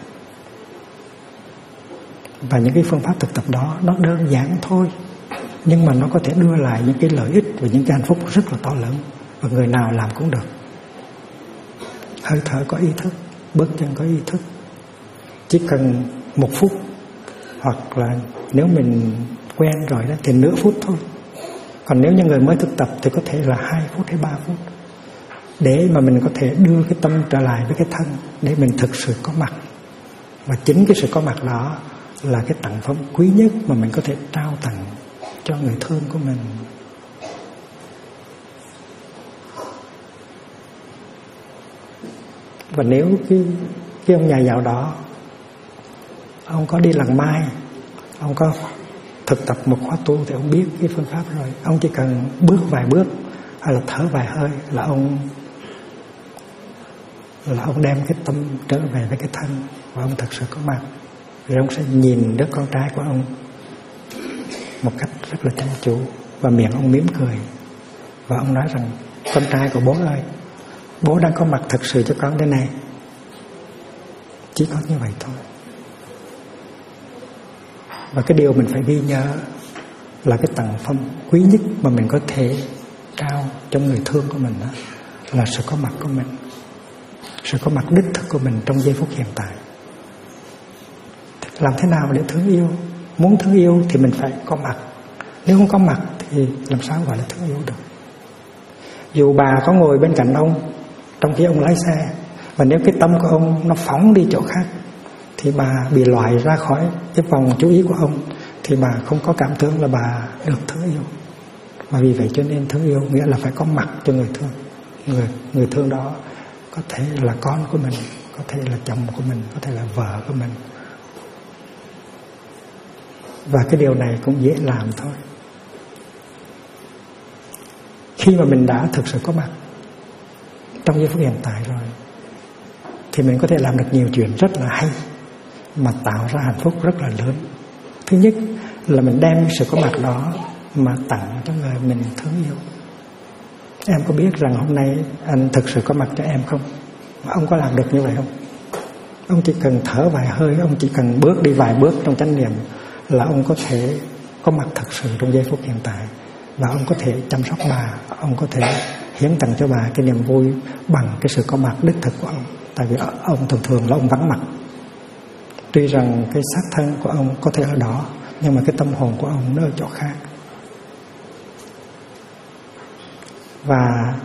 Và những cái phương pháp thực tập đó nó đơn giản thôi, nhưng mà nó có thể đưa lại những cái lợi ích và những cái hạnh phúc rất là to lớn. Và người nào làm cũng được. Hơi thở có ý thức, bước chân có ý thức. Chỉ cần 1 phút, hoặc là nếu mình quen rồi đó thì nửa phút thôi. Còn nếu như người mới thực tập thì có thể là 2 phút hay 3 phút. Để mà mình có thể đưa cái tâm trở lại với cái thân, để mình thực sự có mặt. Và chính cái sự có mặt đó là cái tặng phẩm quý nhất mà mình có thể trao tặng cho người thương của mình. Và nếu cái ông nhà giàu đó, ông có đi làng mai, ông có thực tập một khóa tu thì ông biết cái phương pháp rồi. Ông chỉ cần bước vài bước hay là thở vài hơi là ông đem cái tâm trở về với cái thân, và ông thật sự có mặt. Rồi ông sẽ nhìn đứa con trai của ông một cách rất là chăm chú, và miệng ông mỉm cười, và ông nói rằng: con trai của bố ơi, bố đang có mặt thật sự cho con đây này. Chỉ có như vậy thôi. Và cái điều mình phải ghi nhớ là cái tặng phẩm quý nhất mà mình có thể trao cho người thương của mình đó là sự có mặt của mình, sự có mặt đích thực của mình trong giây phút hiện tại. Làm thế nào để thương yêu? Muốn thương yêu thì mình phải có mặt. Nếu không có mặt thì làm sao gọi là thương yêu được? Dù bà có ngồi bên cạnh ông trong khi ông lái xe, và nếu cái tâm của ông nó phóng đi chỗ khác thì bà bị loại ra khỏi cái vòng chú ý của ông, thì bà không có cảm tưởng là bà được thương yêu. Và vì vậy cho nên thương yêu nghĩa là phải có mặt cho người thương. Người thương đó có thể là con của mình, có thể là chồng của mình, có thể là vợ của mình. Và cái điều này cũng dễ làm thôi. Khi mà mình đã thực sự có mặt trong giây phút hiện tại rồi thì mình có thể làm được nhiều chuyện rất là hay mà tạo ra hạnh phúc rất là lớn. Thứ nhất là mình đem sự có mặt đó mà tặng cho người mình thương yêu. Em có biết rằng hôm nay anh thực sự có mặt cho em không? Ông có làm được như vậy không? Ông chỉ cần thở vài hơi, ông chỉ cần bước đi vài bước trong chánh niệm là ông có thể có mặt thật sự trong giây phút hiện tại, và ông có thể chăm sóc bà, ông có thể hiến tặng cho bà cái niềm vui bằng cái sự có mặt đích thực của ông. Tại vì ông thường là ông vắng mặt. Tuy rằng cái xác thân của ông có thể ở đó, nhưng mà cái tâm hồn của ông nó ở chỗ khác. Và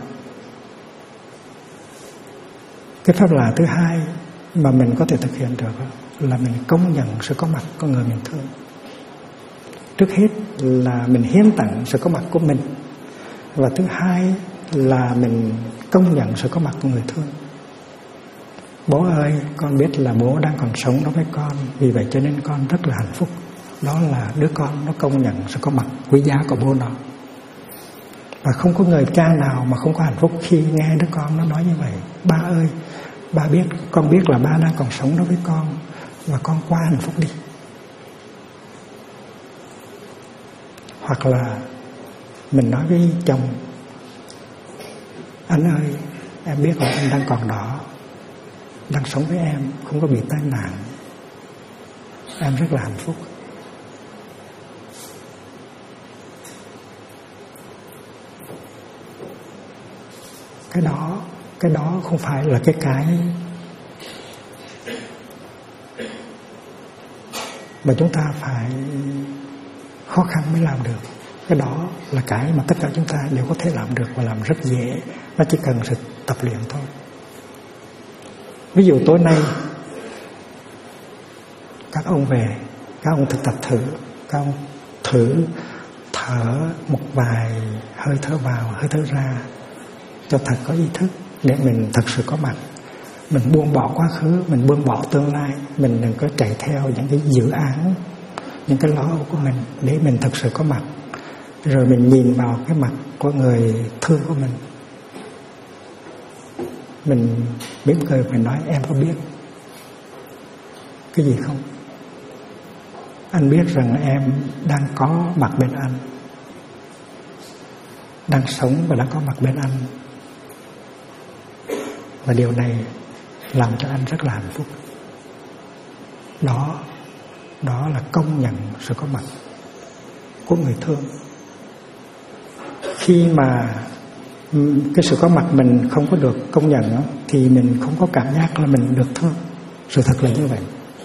cái pháp lạ thứ hai mà mình có thể thực hiện được là mình công nhận sự có mặt của người mình thương. Trước hết là mình hiến tặng sự có mặt của mình, và thứ hai là mình công nhận sự có mặt của người thương. Bố ơi, con biết là bố đang còn sống đối với con, vì vậy cho nên con rất là hạnh phúc. Đó là đứa con nó công nhận sự có mặt quý giá của bố nó. Và không có người cha nào mà không có hạnh phúc khi nghe đứa con nó nói như vậy. Ba ơi, con biết là ba đang còn sống đối với con, và con quá hạnh phúc đi. Hoặc là mình nói với chồng: anh ơi, em biết là anh đang còn đó, đang sống với em, không có bị tai nạn, em rất là hạnh phúc. Cái đó không phải là cái mà chúng ta phải khó khăn mới làm được. Cái đó là cái mà tất cả chúng ta đều có thể làm được và làm rất dễ. Nó chỉ cần sự tập luyện thôi. Ví dụ tối nay các ông về, các ông thực tập thử, các ông thử thở một vài hơi thở vào, hơi thở ra cho thật có ý thức, để mình thật sự có mặt. Mình buông bỏ quá khứ, mình buông bỏ tương lai, mình đừng có chạy theo những cái dự án, những cái lo âu của mình, để mình thật sự có mặt. Rồi mình nhìn vào cái mặt của người thương của mình. Mình mỉm cười, mình nói: em có biết cái gì không? Anh biết rằng em đang có mặt bên anh, đang sống và đang có mặt bên anh. Và điều này làm cho anh rất là hạnh phúc. Đó là công nhận sự có mặt của người thương. Khi mà cái sự có mặt mình không có được công nhận thì mình không có cảm giác là mình được thương. Sự thật là như vậy.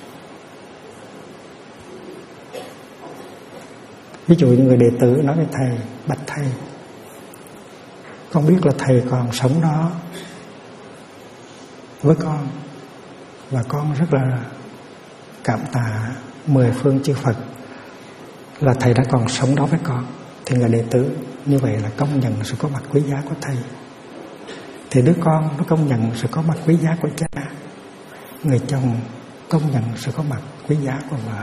Ví dụ như người đệ tử nói với thầy: bạch thầy, con biết là thầy còn sống đó với con, và con rất là cảm tạ 10 phương chư Phật là thầy đã còn sống đó với con. Thì người đệ tử như vậy là công nhận sự có mặt quý giá của thầy. Thì đứa con nó công nhận sự có mặt quý giá của cha, người chồng công nhận sự có mặt quý giá của vợ.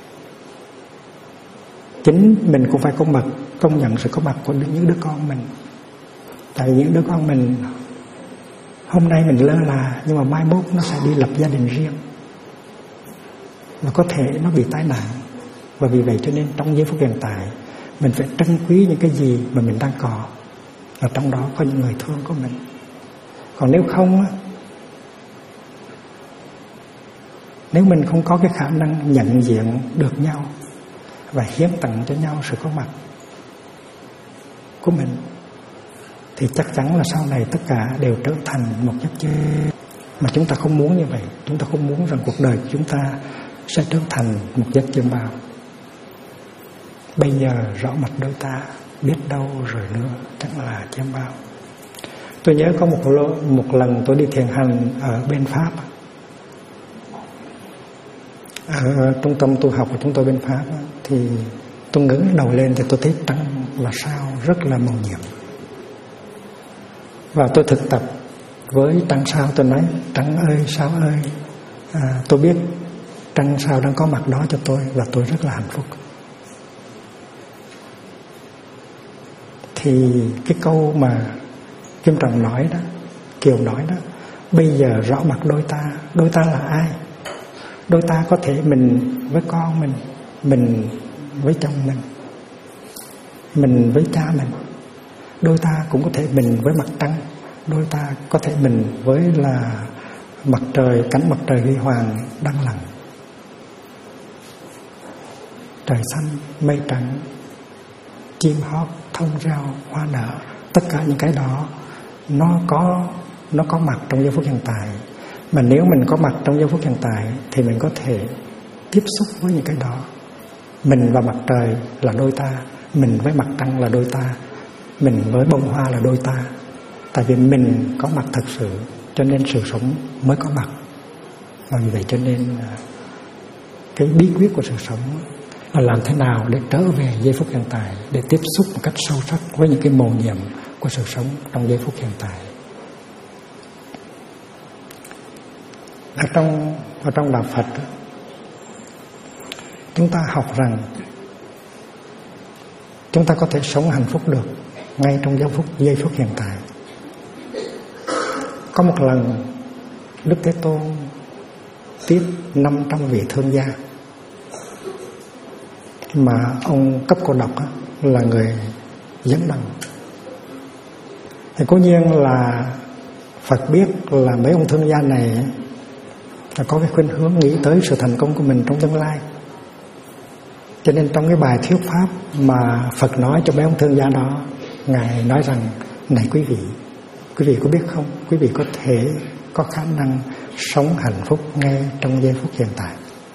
Chính mình cũng phải công nhận sự có mặt của những đứa con mình. Tại những đứa con mình hôm nay mình lơ là, nhưng mà mai mốt nó sẽ đi lập gia đình riêng, và có thể nó bị tai nạn. Và vì vậy cho nên trong giây phút hiện tại mình phải trân quý những cái gì mà mình đang có, và trong đó có những người thương của mình. Còn nếu không, nếu mình không có cái khả năng nhận diện được nhau và hiến tặng cho nhau sự có mặt của mình, thì chắc chắn là sau này tất cả đều trở thành một giấc mơ. Mà chúng ta không muốn như vậy. Chúng ta không muốn rằng cuộc đời của chúng ta sẽ trở thành một giấc chiêm bao. Bây giờ rõ mặt đôi ta, biết đâu rồi nữa chẳng là chiêm bao. Tôi nhớ có một lần tôi đi thiền hành ở bên Pháp, ở trung tâm tu học của chúng tôi bên Pháp, thì tôi ngẩng đầu lên thì tôi thấy trăng và sao rất là màu nhiệm. Và tôi thực tập với trăng sao. Tôi nói: trăng ơi, sao ơi, tôi biết trăng sao đang có mặt đó cho tôi, và tôi rất là hạnh phúc. Thì cái câu mà Kim Trọng nói đó, Kiều nói đó: bây giờ rõ mặt đôi ta là ai? Đôi ta có thể mình với con mình với chồng mình với cha mình. Đôi ta cũng có thể mình với mặt trăng. Đôi ta có thể mình với là mặt trời, cánh mặt trời huy hoàng đang lặn trời xanh, mây trắng, chim hót, thông reo, hoa nở. Tất cả những cái đó nó có mặt trong giây phút hiện tại. Mà nếu mình có mặt trong giây phút hiện tại thì mình có thể tiếp xúc với những cái đó. Mình và mặt trời là đôi ta, mình với mặt trăng là đôi ta, mình với bông hoa là đôi ta. Tại vì mình có mặt thật sự, cho nên sự sống mới có mặt. Và vì vậy cho nên cái bí quyết của sự sống là làm thế nào để trở về giây phút hiện tại, để tiếp xúc một cách sâu sắc với những cái mầu nhiệm của sự sống trong giây phút hiện tại. Ở trong đạo Phật, chúng ta học rằng chúng ta có thể sống hạnh phúc được ngay trong giây phút hiện tại. Có một lần Đức Thế Tôn tiếp 500 vị thương gia, mà ông Cấp Cô Độc là người dẫn đầu. Thì cố nhiên là Phật biết là mấy ông thương gia này là có cái khuynh hướng nghĩ tới sự thành công của mình trong tương lai. Cho nên trong cái bài thuyết pháp mà Phật nói cho mấy ông thương gia đó, Ngài nói rằng: này quý vị có biết không, quý vị có thể có khả năng sống hạnh phúc ngay trong giây phút hiện tại.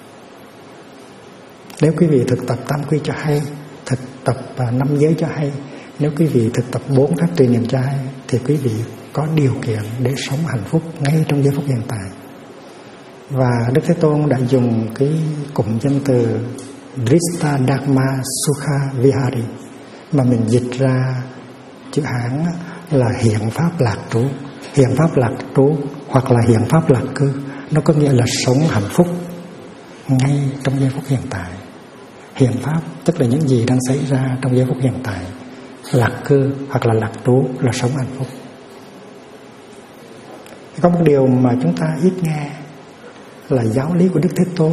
Nếu quý vị thực tập tam quy cho hay, thực tập 5 giới cho hay, nếu quý vị thực tập 4 pháp tùy niệm cho hay, thì quý vị có điều kiện để sống hạnh phúc ngay trong giây phút hiện tại. Và Đức Thế Tôn đã dùng cái cụm danh từ Drista Dharma Sukha Vihari, mà mình dịch ra chữ Hán là hiện pháp lạc trú. Hiện pháp lạc trú hoặc là hiện pháp lạc cư, nó có nghĩa là sống hạnh phúc ngay trong giây phút hiện tại. Hiện pháp tức là những gì đang xảy ra trong giây phút hiện tại. Lạc cư hoặc là lạc trú là sống hạnh phúc. Có một điều mà chúng ta ít nghe là giáo lý của Đức Thế Tôn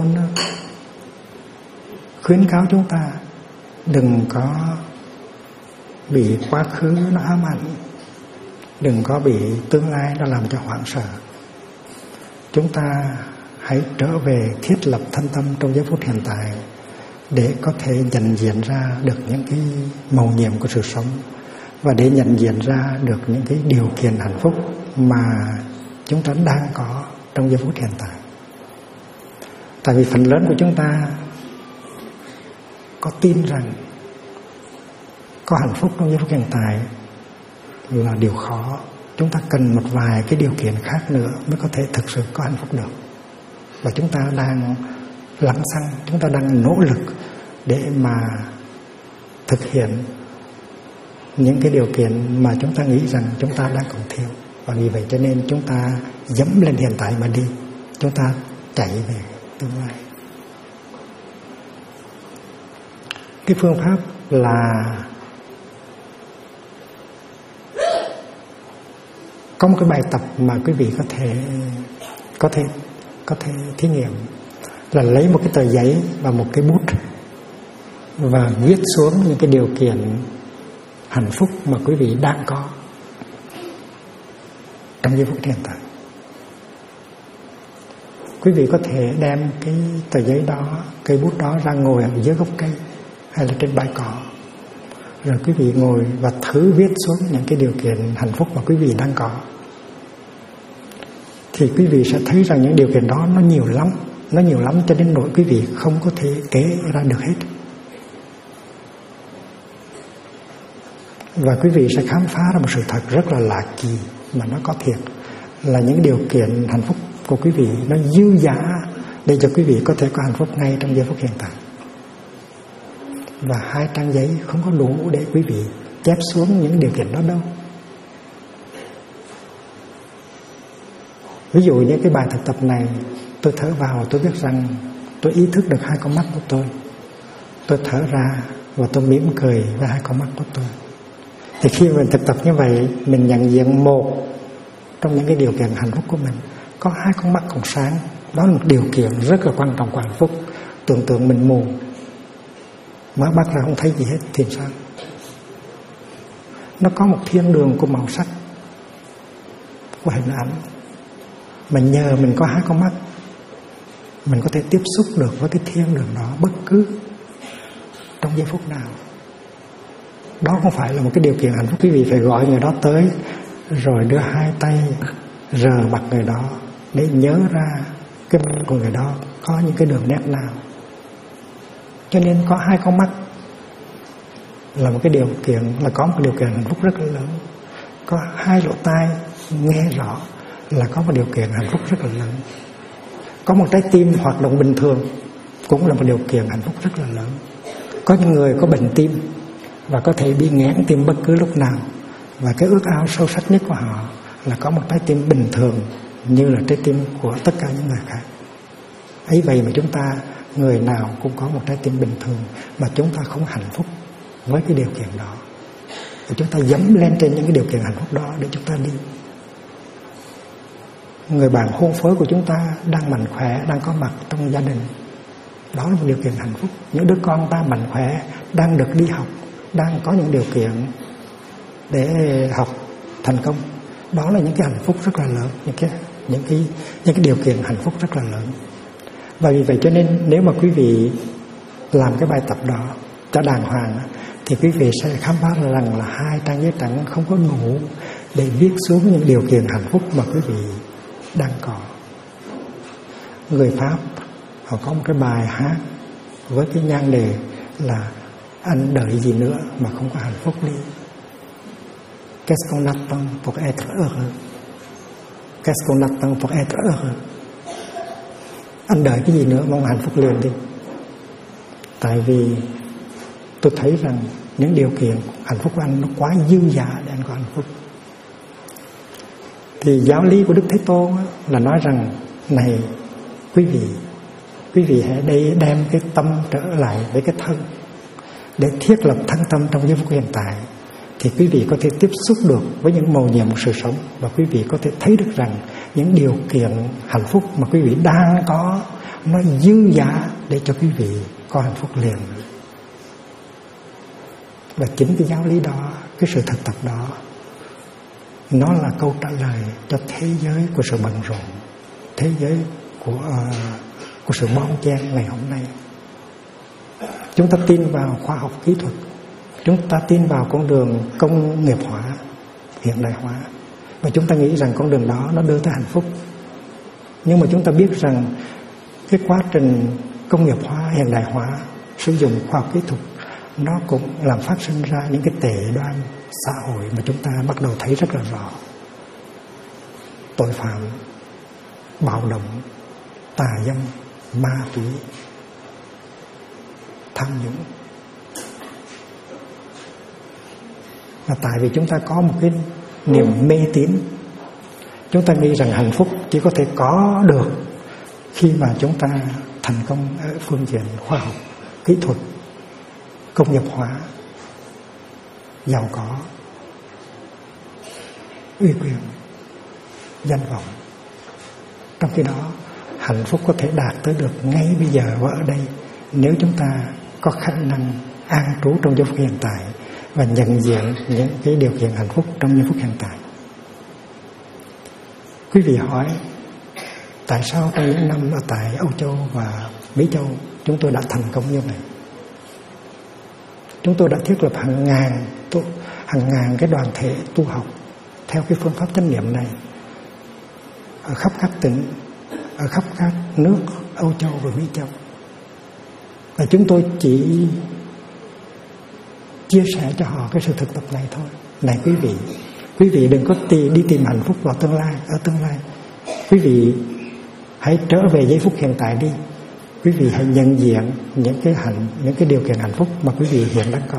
khuyến cáo chúng ta đừng có bị quá khứ nó ám ảnh, đừng có bị tương lai nó làm cho hoảng sợ. Chúng ta hãy trở về thiết lập thân tâm trong giây phút hiện tại để có thể nhận diện ra được những cái mầu nhiệm của sự sống, và để nhận diện ra được những cái điều kiện hạnh phúc mà chúng ta đang có trong giây phút hiện tại. Tại vì phần lớn của chúng ta có tin rằng có hạnh phúc trong giây phút hiện tại là điều khó. Chúng ta cần một vài cái điều kiện khác nữa mới có thể thực sự có hạnh phúc được. Và chúng ta đang lắng xăng, chúng ta đang nỗ lực để mà thực hiện những cái điều kiện mà chúng ta nghĩ rằng chúng ta đang còn thiếu. Và vì vậy cho nên chúng ta dẫm lên hiện tại mà đi, chúng ta chạy về tương lai. Cái phương pháp là có một cái bài tập mà quý vị có thể thí nghiệm, là lấy một cái tờ giấy và một cái bút và viết xuống những cái điều kiện hạnh phúc mà quý vị đang có trong giây phút hiện tại. Quý vị có thể đem cái tờ giấy đó, cây bút đó ra ngồi ở dưới gốc cây hay là trên bãi cỏ, rồi quý vị ngồi và thử viết xuống những cái điều kiện hạnh phúc mà quý vị đang có. Thì quý vị sẽ thấy rằng những điều kiện đó nó nhiều lắm cho đến nỗi quý vị không có thể kể ra được hết. Và quý vị sẽ khám phá ra một sự thật rất là lạ kỳ mà nó có thiệt, là những điều kiện hạnh phúc của quý vị nó dư dả để cho quý vị có thể có hạnh phúc ngay trong giây phút hiện tại. Và 2 trang giấy không có đủ để quý vị chép xuống những điều kiện đó đâu. Ví dụ như cái bài thực tập này, tôi thở vào tôi biết rằng tôi ý thức được 2 con mắt của tôi. Tôi thở ra và tôi mỉm cười với 2 con mắt của tôi. Thì khi mình thực tập như vậy, mình nhận diện một trong những cái điều kiện hạnh phúc của mình. Có 2 con mắt còn sáng, đó là một điều kiện rất là quan trọng của hạnh phúc. Tưởng tượng mình mù, mở mắt ra không thấy gì hết thì sao? Nó có một thiên đường của màu sắc, của hình ảnh. Mình nhờ mình có 2 con mắt, mình có thể tiếp xúc được với cái thiên đường đó bất cứ trong giây phút nào. Đó không phải là một cái điều kiện hạnh phúc. Quý vị phải gọi người đó tới, rồi đưa hai tay rờ mặt người đó để nhớ ra cái mặt của người đó có những cái đường nét nào. Cho nên có hai con mắt là một cái điều kiện, là có một điều kiện hạnh phúc rất là lớn. Có hai lỗ tai nghe rõ là có một điều kiện hạnh phúc rất là lớn. Có một trái tim hoạt động bình thường cũng là một điều kiện hạnh phúc rất là lớn. Có những người có bệnh tim và có thể bị nghẽn tim bất cứ lúc nào, và cái ước ao sâu sắc nhất của họ là có một trái tim bình thường như là trái tim của tất cả những người khác. Ấy vậy mà chúng ta, người nào cũng có một trái tim bình thường, mà chúng ta không hạnh phúc với cái điều kiện đó. Và chúng ta dẫm lên trên những cái điều kiện hạnh phúc đó để chúng ta đi. Người bạn hôn phối của chúng ta đang mạnh khỏe, đang có mặt trong gia đình, đó là một điều kiện hạnh phúc. Những đứa con ta mạnh khỏe, đang được đi học, đang có những điều kiện để học thành công, đó là những cái hạnh phúc rất là lớn, những cái điều kiện hạnh phúc rất là lớn. Và vì vậy cho nên nếu mà quý vị làm cái bài tập đó cho đàng hoàng, thì quý vị sẽ khám phá rằng là 2 trang giấy trắng không có đủ để viết xuống những điều kiện hạnh phúc mà quý vị đang có. Người Pháp họ có một cái bài hát với cái nhan đề là anh đợi gì nữa mà không có hạnh phúc đi. Qu'est-ce qu'on attend pour être heureux? Qu'est-ce qu'on attend pour être heureux? Anh đợi cái gì nữa, mong hạnh phúc liền đi. Tại vì tôi thấy rằng những điều kiện hạnh phúc của anh nó quá dư dả để anh có hạnh phúc. Thì giáo lý của Đức Thế Tôn là nói rằng này quý vị hãy đem cái tâm trở lại với cái thân, để thiết lập thân tâm trong giây phút hiện tại, thì quý vị có thể tiếp xúc được với những mầu nhiệm của sự sống, và quý vị có thể thấy được rằng những điều kiện hạnh phúc mà quý vị đang có nó dư dả để cho quý vị có hạnh phúc liền. Và chính cái giáo lý đó, cái sự thực tập đó, nó là câu trả lời cho thế giới của sự bận rộn, thế giới của sự bon chen ngày hôm nay. Chúng ta tin vào khoa học kỹ thuật, chúng ta tin vào con đường công nghiệp hóa, hiện đại hóa, và chúng ta nghĩ rằng con đường đó nó đưa tới hạnh phúc. Nhưng mà chúng ta biết rằng cái quá trình công nghiệp hóa, hiện đại hóa, sử dụng khoa học kỹ thuật, nó cũng làm phát sinh ra những cái tệ đoan xã hội mà chúng ta bắt đầu thấy rất là rõ. Tội phạm, bạo động, tà dâm, ma túy, tham nhũng. Và tại vì chúng ta có một cái niềm mê tín, chúng ta nghĩ rằng hạnh phúc chỉ có thể có được khi mà chúng ta thành công ở phương diện khoa học, kỹ thuật, công nghiệp hóa, giàu có, uy quyền, danh vọng. Trong khi đó, hạnh phúc có thể đạt tới được ngay bây giờ và ở đây, nếu chúng ta có khả năng an trú trong giây phút hiện tại và nhận diện những cái điều kiện hạnh phúc trong giây phút hiện tại. Quý vị hỏi, tại sao trong những năm ở tại Âu Châu và Mỹ Châu chúng tôi đã thành công như vậy? Chúng tôi đã thiết lập hàng ngàn cái đoàn thể tu học theo cái phương pháp chánh niệm này ở khắp các tỉnh, ở khắp các nước Âu Châu và Mỹ Châu. Và chúng tôi chỉ chia sẻ cho họ cái sự thực tập này thôi. Này quý vị đừng có đi tìm hạnh phúc vào tương lai, ở tương lai. Quý vị hãy trở về giây phút hiện tại đi. Quý vị hãy nhận diện những cái điều kiện hạnh phúc mà quý vị hiện đang có.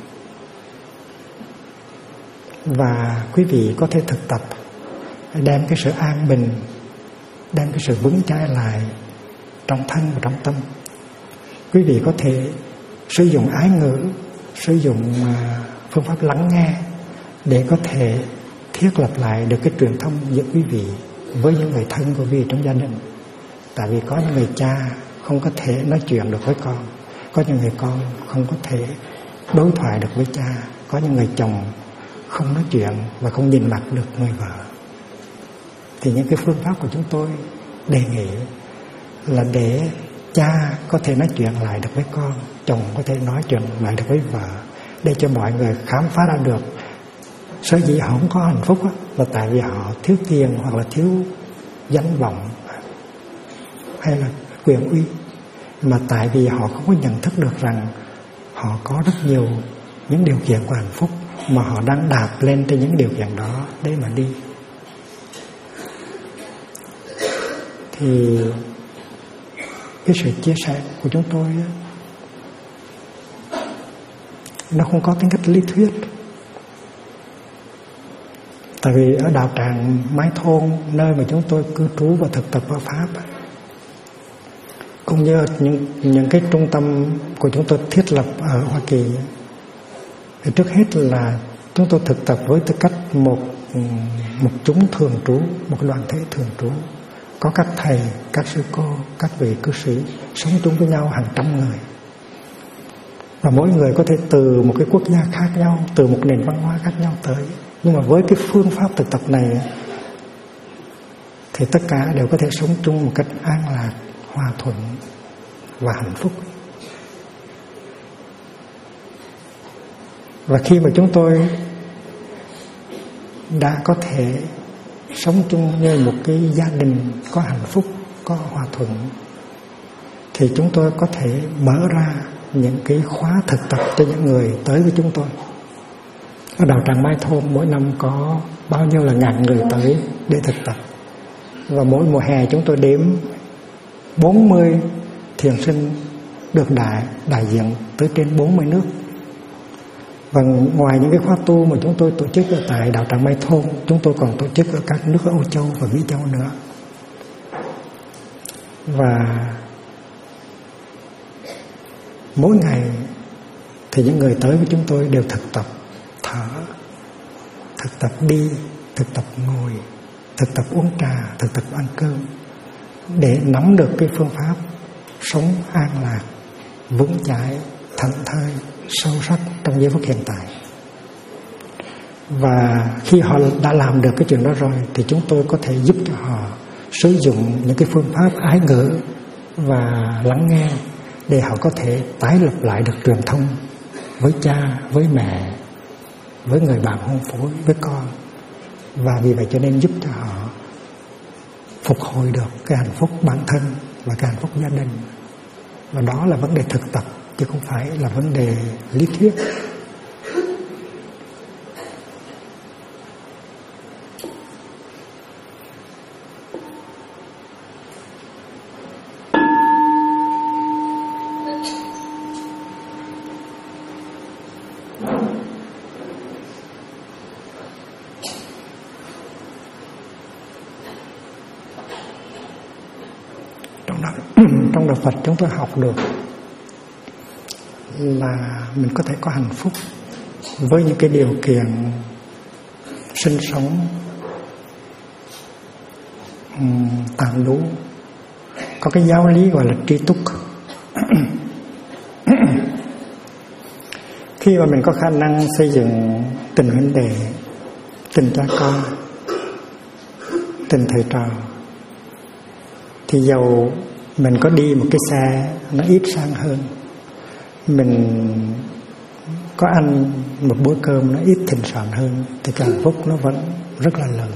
Và quý vị có thể thực tập đem cái sự an bình, đem cái sự vững chãi lại trong thân và trong tâm. Quý vị có thể sử dụng ái ngữ, sử dụng phương pháp lắng nghe để có thể thiết lập lại được cái truyền thông giữa quý vị với những người thân của quý vị trong gia đình. Tại vì có những người cha không có thể nói chuyện được với con, có những người con không có thể đối thoại được với cha, có những người chồng không nói chuyện và không nhìn mặt được người vợ. Thì những cái phương pháp của chúng tôi đề nghị là để cha có thể nói chuyện lại được với con, chồng có thể nói chuyện lại được với vợ, để cho mọi người khám phá ra được sở dĩ họ không có hạnh phúc là tại vì họ thiếu tiền, hoặc là thiếu danh vọng hay là quyền uy, mà tại vì họ không có nhận thức được rằng họ có rất nhiều những điều kiện của hạnh phúc mà họ đang đạp lên trên những điều kiện đó để mà đi. Thì cái sự chia sẻ của chúng tôi nó không có tính cách lý thuyết. Tại vì ở đạo tràng Mái Thôn, nơi mà chúng tôi cư trú và thực tập Phật pháp, cũng như những cái trung tâm của chúng tôi thiết lập ở Hoa Kỳ, thì trước hết là chúng tôi thực tập với tư cách một chúng thường trú, một đoàn thể thường trú, có các thầy, các sư cô, các vị cư sĩ sống chung với nhau hàng trăm người, và mỗi người có thể từ một cái quốc gia khác nhau, từ một nền văn hóa khác nhau tới. Nhưng mà với cái phương pháp thực tập này thì tất cả đều có thể sống chung một cách an lạc, hòa thuận và hạnh phúc. Và khi mà chúng tôi đã có thể sống chung như một cái gia đình có hạnh phúc, có hòa thuận, thì chúng tôi có thể mở ra những cái khóa thực tập cho những người tới với chúng tôi. Ở đạo tràng Mái Thôn mỗi năm có bao nhiêu là ngàn người tới để thực tập, và mỗi mùa hè chúng tôi đếm 40 thiền sinh được đại diện tới trên 40 nước. Và ngoài những cái khóa tu mà chúng tôi tổ chức ở tại đạo tràng Mái Thôn, chúng tôi còn tổ chức ở các nước ở Âu Châu và Mỹ Châu nữa. Và mỗi ngày thì những người tới với chúng tôi đều thực tập thở, thực tập đi, thực tập ngồi, thực tập uống trà, thực tập ăn cơm, để nắm được cái phương pháp sống an lạc, vững chãi, thảnh thơi, sâu sắc trong giây phút hiện tại. Và khi họ đã làm được cái chuyện đó rồi thì chúng tôi có thể giúp cho họ sử dụng những cái phương pháp ái ngữ và lắng nghe để họ có thể tái lập lại được truyền thông với cha, với mẹ, với người bạn hôn phối, với con. Và vì vậy cho nên giúp cho họ phục hồi được cái hạnh phúc bản thân và cái hạnh phúc gia đình. Và đó là vấn đề thực tập chứ không phải là vấn đề lý thuyết. Trong đạo Phật chúng tôi học được là mình có thể có hạnh phúc với những cái điều kiện sinh sống tạm đủ. Có cái giáo lý gọi là tri túc. Khi mà mình có khả năng xây dựng tình huynh đệ, tình cha con, tình thầy trò, thì dầu mình có đi một cái xe nó ít sang hơn, mình có ăn một bữa cơm nó ít thịnh soạn hơn, thì cái hạnh phúc nó vẫn rất là lớn.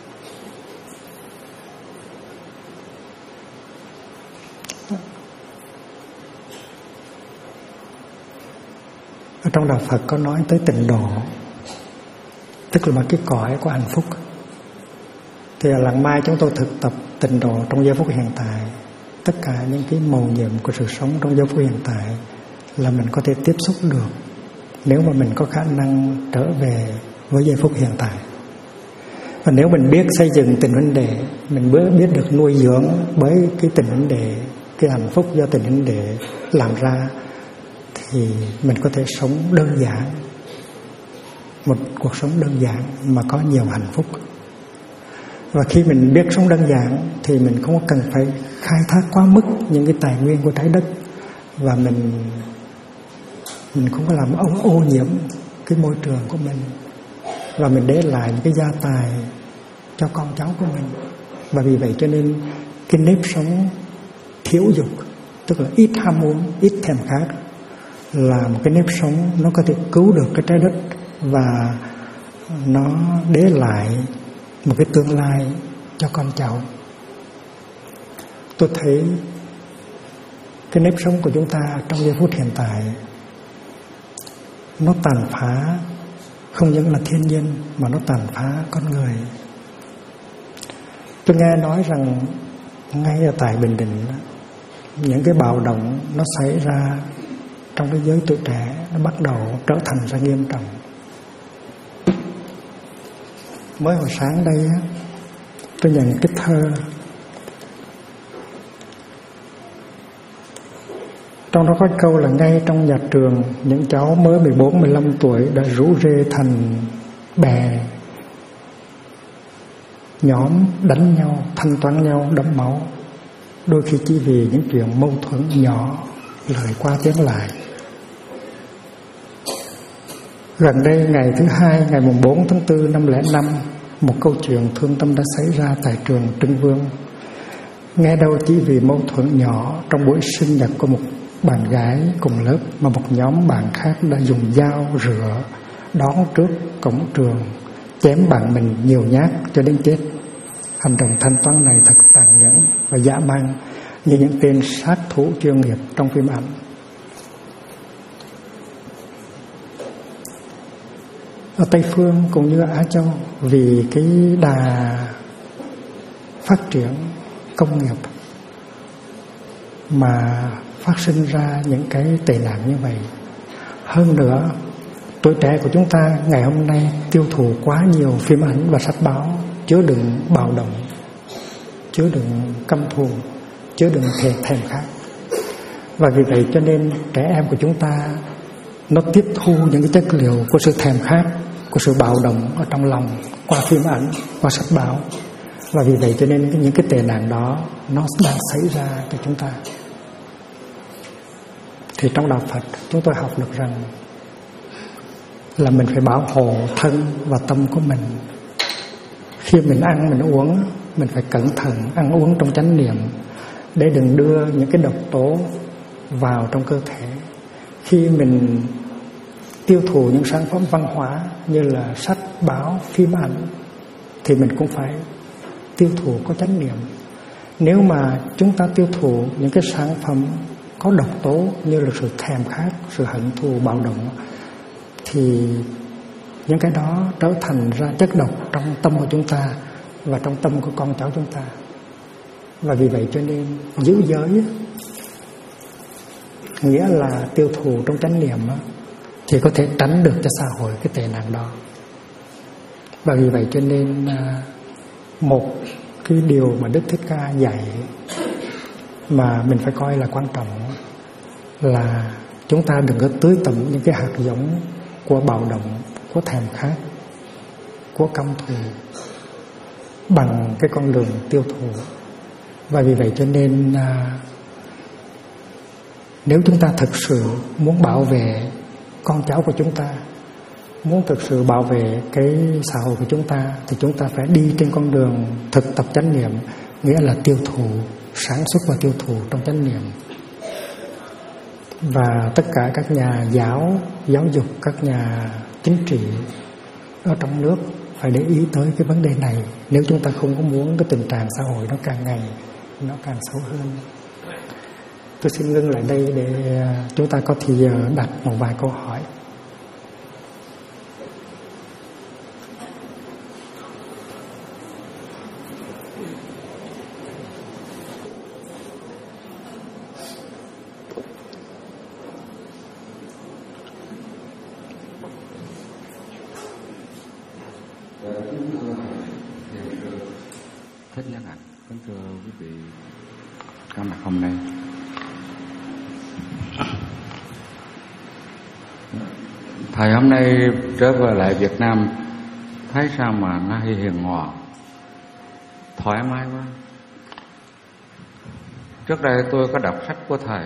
Ở trong đạo Phật có nói tới tịnh độ, tức là một cái cõi của hạnh phúc. Thì ở Làng Mai chúng tôi thực tập tịnh độ trong giây phút hiện tại. Tất cả những cái mầu nhiệm của sự sống trong giây phút hiện tại là mình có thể tiếp xúc được nếu mà mình có khả năng trở về với giây phút hiện tại. Và nếu mình biết xây dựng tình huynh đệ, mình biết được nuôi dưỡng bởi cái tình huynh đệ, cái hạnh phúc do tình huynh đệ làm ra, thì mình có thể sống đơn giản, một cuộc sống đơn giản mà có nhiều hạnh phúc. Và khi mình biết sống đơn giản thì mình không cần phải khai thác quá mức những cái tài nguyên của trái đất, và mình không có làm ô nhiễm cái môi trường của mình, và mình để lại những cái gia tài cho con cháu của mình. Và vì vậy cho nên cái nếp sống thiếu dục tức là ít ham muốn, ít thèm khát, là một cái nếp sống nó có thể cứu được cái trái đất và nó để lại một cái tương lai cho con cháu. Tôi thấy cái nếp sống của chúng ta trong giây phút hiện tại nó tàn phá không những là thiên nhiên mà nó tàn phá con người. Tôi nghe nói rằng ngay ở tại Bình Định, những cái bạo động nó xảy ra trong cái giới tuổi trẻ, nó bắt đầu trở thành ra nghiêm trọng. Mới hồi sáng đây tôi nhận cái thơ, trong đó có câu là ngay trong nhà trường, những cháu mới 14-15 tuổi đã rủ rê thành bè nhóm đánh nhau, thanh toán nhau, đẫm máu, đôi khi chỉ vì những chuyện mâu thuẫn nhỏ, lời qua tiếng lại. Gần đây ngày thứ hai, ngày 4 tháng 4 năm 2005, một câu chuyện thương tâm đã xảy ra tại trường Trưng Vương. Nghe đâu chỉ vì mâu thuẫn nhỏ trong buổi sinh nhật của một bạn gái cùng lớp mà một nhóm bạn khác đã dùng dao rửa đón trước cổng trường, chém bạn mình nhiều nhát cho đến chết. Hành động thanh toán này thật tàn nhẫn và dã man, như những tên sát thủ chuyên nghiệp trong phim ảnh. Ở Tây Phương cũng như ở Á Châu, vì cái đà phát triển công nghiệp mà phát sinh ra những cái tệ nạn như vậy. Hơn nữa, tuổi trẻ của chúng ta ngày hôm nay tiêu thụ quá nhiều phim ảnh và sách báo chứa đựng bạo động, chứa đựng căm thù, chứa đựng thèm khát. Và vì vậy cho nên trẻ em của chúng ta nó tiếp thu những cái chất liệu của sự thèm khát, của sự bạo động ở trong lòng qua phim ảnh, qua sách báo. Và vì vậy cho nên những cái tệ nạn đó nó đang xảy ra cho chúng ta. Thì trong đạo Phật chúng tôi học được rằng là mình phải bảo hộ thân và tâm của mình. Khi mình ăn, mình uống, mình phải cẩn thận ăn uống trong chánh niệm để đừng đưa những cái độc tố vào trong cơ thể. Khi mình tiêu thụ những sản phẩm văn hóa như là sách, báo, phim ảnh thì mình cũng phải tiêu thụ có chánh niệm. Nếu mà chúng ta tiêu thụ những cái sản phẩm có độc tố như là sự thèm khát, sự hận thù, bạo động, thì những cái đó trở thành ra chất độc trong tâm của chúng ta và trong tâm của con cháu chúng ta. Và vì vậy cho nên giữ giới nghĩa là tiêu thụ trong chánh niệm thì có thể tránh được cho xã hội cái tệ nạn đó. Và vì vậy cho nên một cái điều mà Đức Thích Ca dạy mà mình phải coi là quan trọng là chúng ta đừng có tưới tẩm những cái hạt giống của bạo động, của thèm khát, của căm thù bằng cái con đường tiêu thụ. Và vì vậy cho nên nếu chúng ta thực sự muốn bảo vệ con cháu của chúng ta, muốn thực sự bảo vệ cái xã hội của chúng ta, thì chúng ta phải đi trên con đường thực tập chánh niệm, nghĩa là tiêu thụ, sản xuất và tiêu thụ trong chánh niệm. Và tất cả các nhà giáo dục, các nhà chính trị ở trong nước phải để ý tới cái vấn đề này, nếu chúng ta không có muốn cái tình trạng xã hội nó càng ngày nó càng xấu hơn. Tôi xin ngưng lại đây để chúng ta có thời giờ đặt một vài câu hỏi. Thích nhất ạ. Kính thưa quý vị có mặt hôm nay. Thầy hôm nay trở về lại Việt Nam, thấy sao mà nó hiền hòa, thoải mái quá. Trước đây tôi có đọc sách của thầy,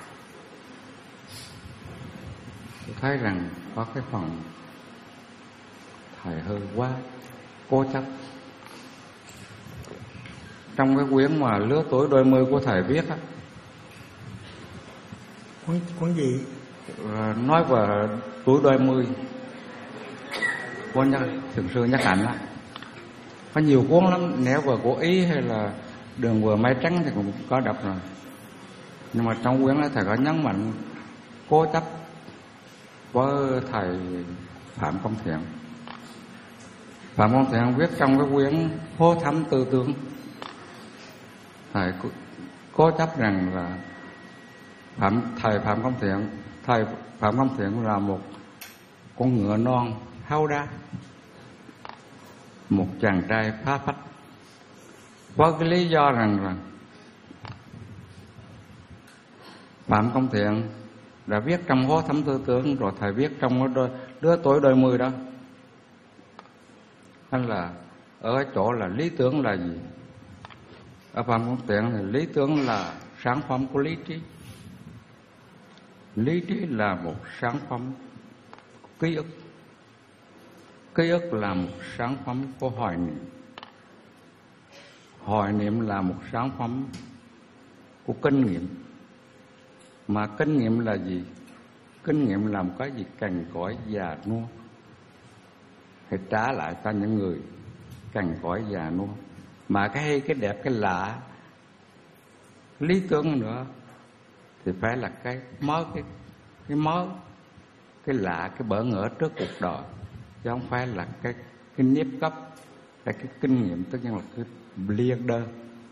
tôi thấy rằng có cái phần thầy hơi quá cố chấp. Trong cái quyển mà lứa tuổi đôi mươi của thầy viết á, Cuốn gì? Nói về tuổi đôi mươi. Cuốn thường xuyên nhắc ảnh á. Có nhiều cuốn lắm, nếu về của Ý hay là Đường vừa Mây Trắng thì cũng có đọc rồi. Nhưng mà trong quyển đó thầy có nhấn mạnh cố chấp với thầy Phạm Công Thiện. Phạm Công Thiện viết trong cái quyển Phố Thắm Tư Tướng, thầy cố chấp rằng là thầy Phạm Công Thiện là một con ngựa non háo đá, một chàng trai phá phách, với cái lý do rằng là Phạm Công Thiện đã viết trong Phố Thắm Tư Tướng, rồi thầy viết trong lứa tuổi đôi mươi đó. Nên là ở cái chỗ là lý tưởng là gì? Ở Phạm Công Thiện thì lý tưởng là sản phẩm của lý trí. Lý trí là một sản phẩm ký ức. Ký ức là một sản phẩm của hoài niệm. Hoài niệm là một sản phẩm của kinh nghiệm. Mà kinh nghiệm là gì? Kinh nghiệm là một cái gì cằn cỗi già nua, phải trả lại cho những người cằn cỗi già nua. Mà cái hay, cái đẹp, cái lạ, lý tưởng nữa thì phải là cái mới, cái lạ, cái bỡ ngỡ trước cuộc đời, chứ không phải là cái nếp gấp, cái kinh nghiệm, tất nhiên là cái leader.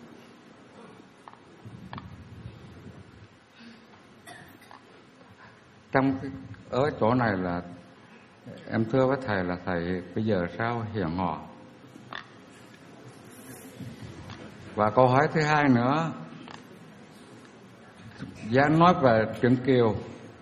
Trong ở chỗ này là em thưa với thầy là thầy bây giờ sao hiền hòa. Và câu hỏi thứ hai nữa, giá nói về Truyện Kiều.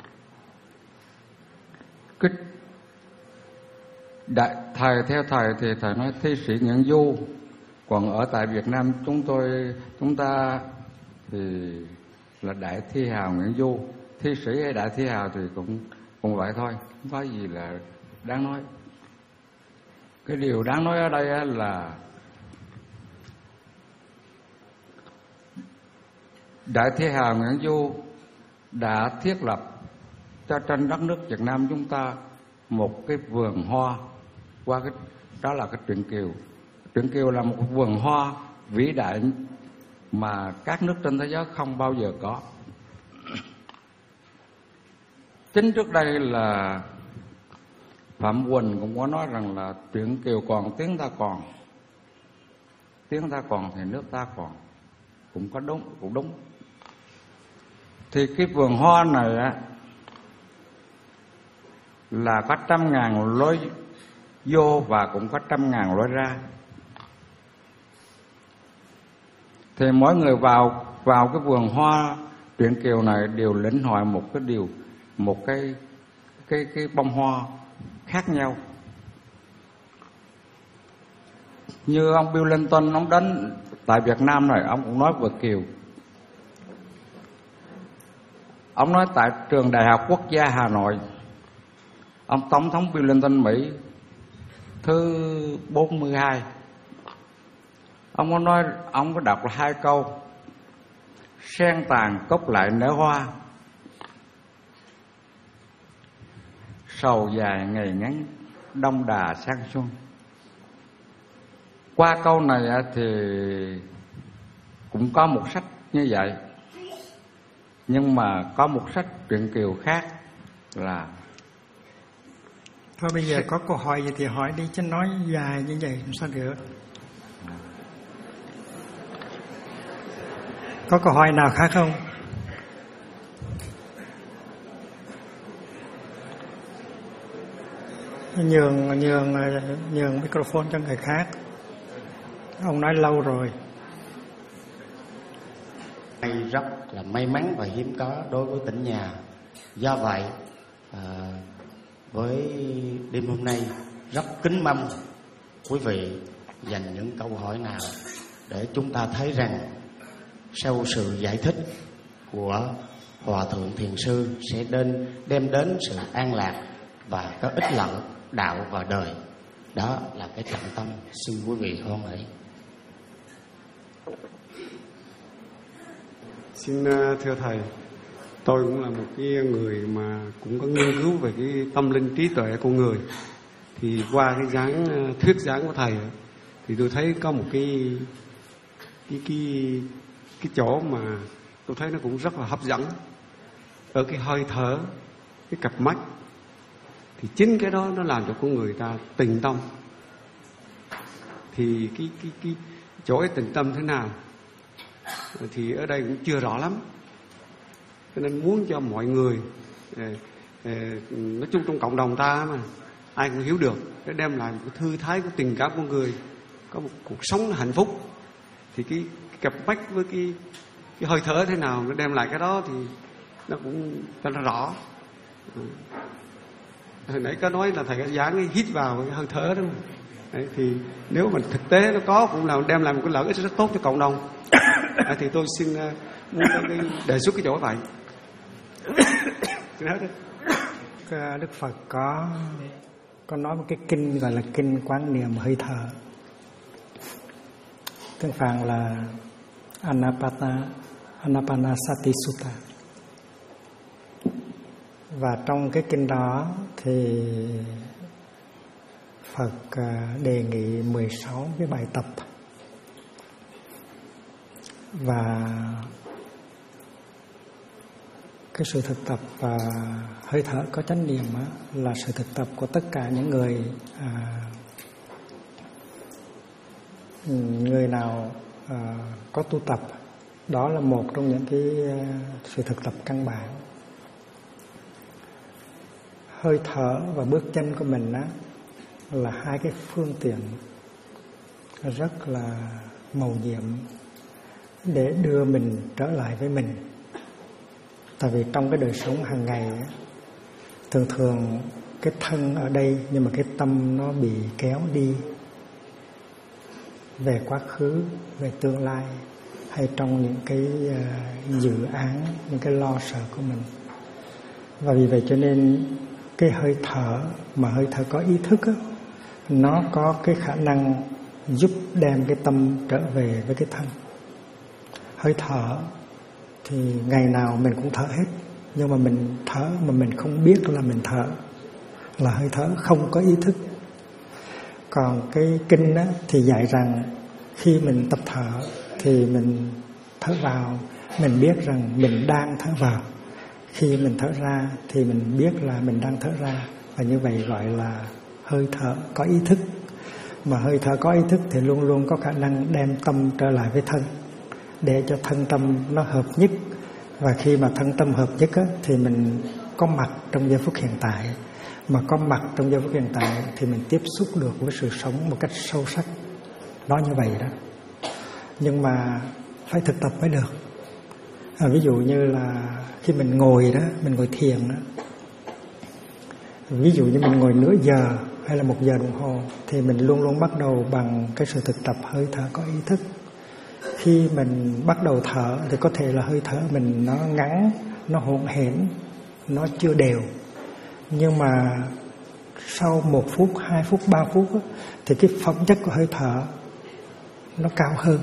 Theo thầy thì thầy nói thi sĩ Nguyễn Du, còn ở tại Việt Nam chúng ta thì là đại thi hào Nguyễn Du. Thi sĩ hay đại thi hào thì cũng vậy thôi, không có gì là đáng nói. Cái điều đáng nói ở đây là đại thi hào Nguyễn Du đã thiết lập cho trên đất nước Việt Nam chúng ta một cái vườn hoa qua cái đó là cái Truyện Kiều. Truyện Kiều là một vườn hoa vĩ đại mà các nước trên thế giới không bao giờ có. Chính trước đây là Phạm Quỳnh cũng có nói rằng là Truyện Kiều còn tiếng ta còn, tiếng ta còn thì nước ta còn, cũng có đúng, cũng đúng. Thì cái vườn hoa này á là có 100.000 lối vô và cũng có 100.000 lối ra. Thì mỗi người vào cái vườn hoa Truyện Kiều này đều lĩnh hội một cái bông hoa khác nhau. Như ông Bill Clinton, ông đến tại Việt Nam này, ông cũng nói về Kiều. Ông nói tại trường Đại học Quốc gia Hà Nội, ông Tổng thống Bill Clinton Mỹ thứ 42, ông có nói, ông có đọc là 2 câu: sen tàn cốc lại nở hoa, sầu dài ngày ngắn đông đà sang xuân. Qua câu này thì cũng có một sách như vậy, nhưng mà có một sách Truyện Kiều khác là thôi bây giờ có câu hỏi gì thì hỏi đi, chứ nói dài như vậy làm sao được. Có câu hỏi nào khác không? Nhường microphone cho người khác. Ông nói lâu rồi. Rất là may mắn và hiếm có đối với tỉnh nhà. Do vậy với đêm hôm nay rất kính mong quý vị dành những câu hỏi nào để chúng ta thấy rằng sau sự giải thích của Hòa Thượng Thiền Sư sẽ đem đến sự an lạc và có ích lợi đạo và đời. Đó là cái trọng tâm, xin quý vị hoan hỷ. Xin thưa thầy, Tôi cũng là một cái người mà cũng có nghiên cứu về cái tâm linh trí tuệ con người. Thì qua cái thuyết giảng của thầy thì tôi thấy có một cái chỗ mà tôi thấy nó cũng rất là hấp dẫn. Ở cái hơi thở, cái cặp mắt, thì chính cái đó nó làm cho con người ta tịnh tâm. Thì cái chỗ ấy tịnh tâm thế nào thì ở đây cũng chưa rõ lắm, cho nên muốn cho mọi người nói chung trong cộng đồng ta mà ai cũng hiểu được, để đem lại một cái thư thái của tình cảm con người, có một cuộc sống hạnh phúc. Thì cái cặp mắt với cái hơi thở thế nào nó đem lại cái đó thì nó cũng cho nó rõ. Hồi nãy có nói là thầy có giảng hít vào cái hơi thở đó. Đấy, thì nếu mà thực tế nó có cũng là đem lại một cái lợi ích rất tốt cho cộng đồng. Thì tôi xin muốn đề xuất cái chỗ vậy. Đức Phật có nói một cái kinh gọi là kinh quán niệm hơi thở, tiếng Phạn là Anapanasati Sutta. Và trong cái kinh đó thì Phật đề nghị 16 cái bài tập. Và cái sự thực tập và hơi thở có chánh niệm là sự thực tập của tất cả những người nào có tu tập. Đó là một trong những cái sự thực tập căn bản. Hơi thở và bước chân của mình là hai cái phương tiện rất là mầu nhiệm để đưa mình trở lại với mình. Tại vì trong cái đời sống hàng ngày thường cái thân ở đây, nhưng mà cái tâm nó bị kéo đi về quá khứ, về tương lai, hay trong những cái dự án, những cái lo sợ của mình. Và vì vậy cho nên cái hơi thở, mà hơi thở có ý thức nó có cái khả năng giúp đem cái tâm trở về với cái thân. Hơi thở thì ngày nào mình cũng thở hết, nhưng mà mình thở mà mình không biết là mình thở, là hơi thở không có ý thức. Còn cái kinh thì dạy rằng khi mình tập thở thì mình thở vào, mình biết rằng mình đang thở vào. Khi mình thở ra thì mình biết là mình đang thở ra. Và như vậy gọi là hơi thở có ý thức. Mà hơi thở có ý thức thì luôn luôn có khả năng đem tâm trở lại với thân, để cho thân tâm nó hợp nhất. Và khi mà thân tâm hợp nhất thì mình có mặt trong giây phút hiện tại. Mà có mặt trong giây phút hiện tại thì mình tiếp xúc được với sự sống một cách sâu sắc. Nó như vậy đó. Nhưng mà phải thực tập mới được. Ví dụ như là khi mình ngồi đó, mình ngồi thiền đó, ví dụ như mình ngồi nửa giờ hay là 1 giờ đồng hồ, thì mình luôn luôn bắt đầu bằng cái sự thực tập hơi thở có ý thức. Khi mình bắt đầu thở thì có thể là hơi thở mình nó ngắn, nó hỗn hển, nó chưa đều. Nhưng mà sau 1 phút, 2 phút, 3 phút thì cái phẩm chất của hơi thở nó cao hơn.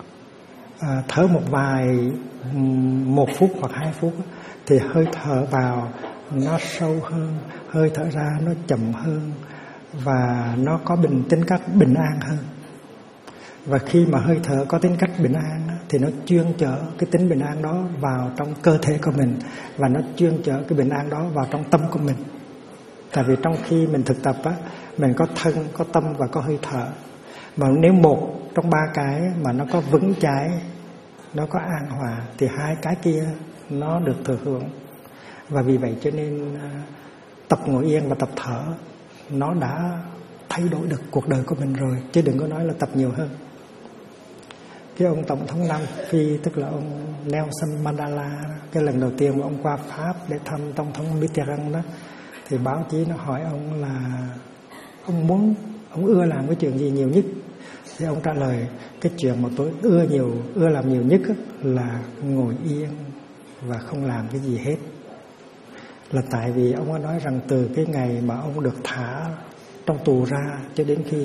Thở một phút hoặc 2 phút thì hơi thở vào nó sâu hơn, hơi thở ra nó chậm hơn, và nó có tính cách bình an hơn. Và khi mà hơi thở có tính cách bình an thì nó chuyên chở cái tính bình an đó vào trong cơ thể của mình, và nó chuyên chở cái bình an đó vào trong tâm của mình. Tại vì trong khi mình thực tập mình có thân, có tâm và có hơi thở. Mà nếu một trong 3 cái mà nó có vững chãi, nó có an hòa, thì 2 cái kia nó được thừa hưởng. Và vì vậy cho nên tập ngồi yên và tập thở nó đã thay đổi được cuộc đời của mình rồi, chứ đừng có nói là tập nhiều hơn. Cái ông Tổng thống Nam Phi, tức là ông Nelson Mandela, cái lần đầu tiên mà ông qua Pháp để thăm Tổng thống Mitterrand đó, thì báo chí nó hỏi ông là ông ưa làm cái chuyện gì nhiều nhất. Thì ông trả lời cái chuyện mà tôi ưa làm nhiều nhất là ngồi yên và không làm cái gì hết. Là tại vì ông có nói rằng từ cái ngày mà ông được thả trong tù ra cho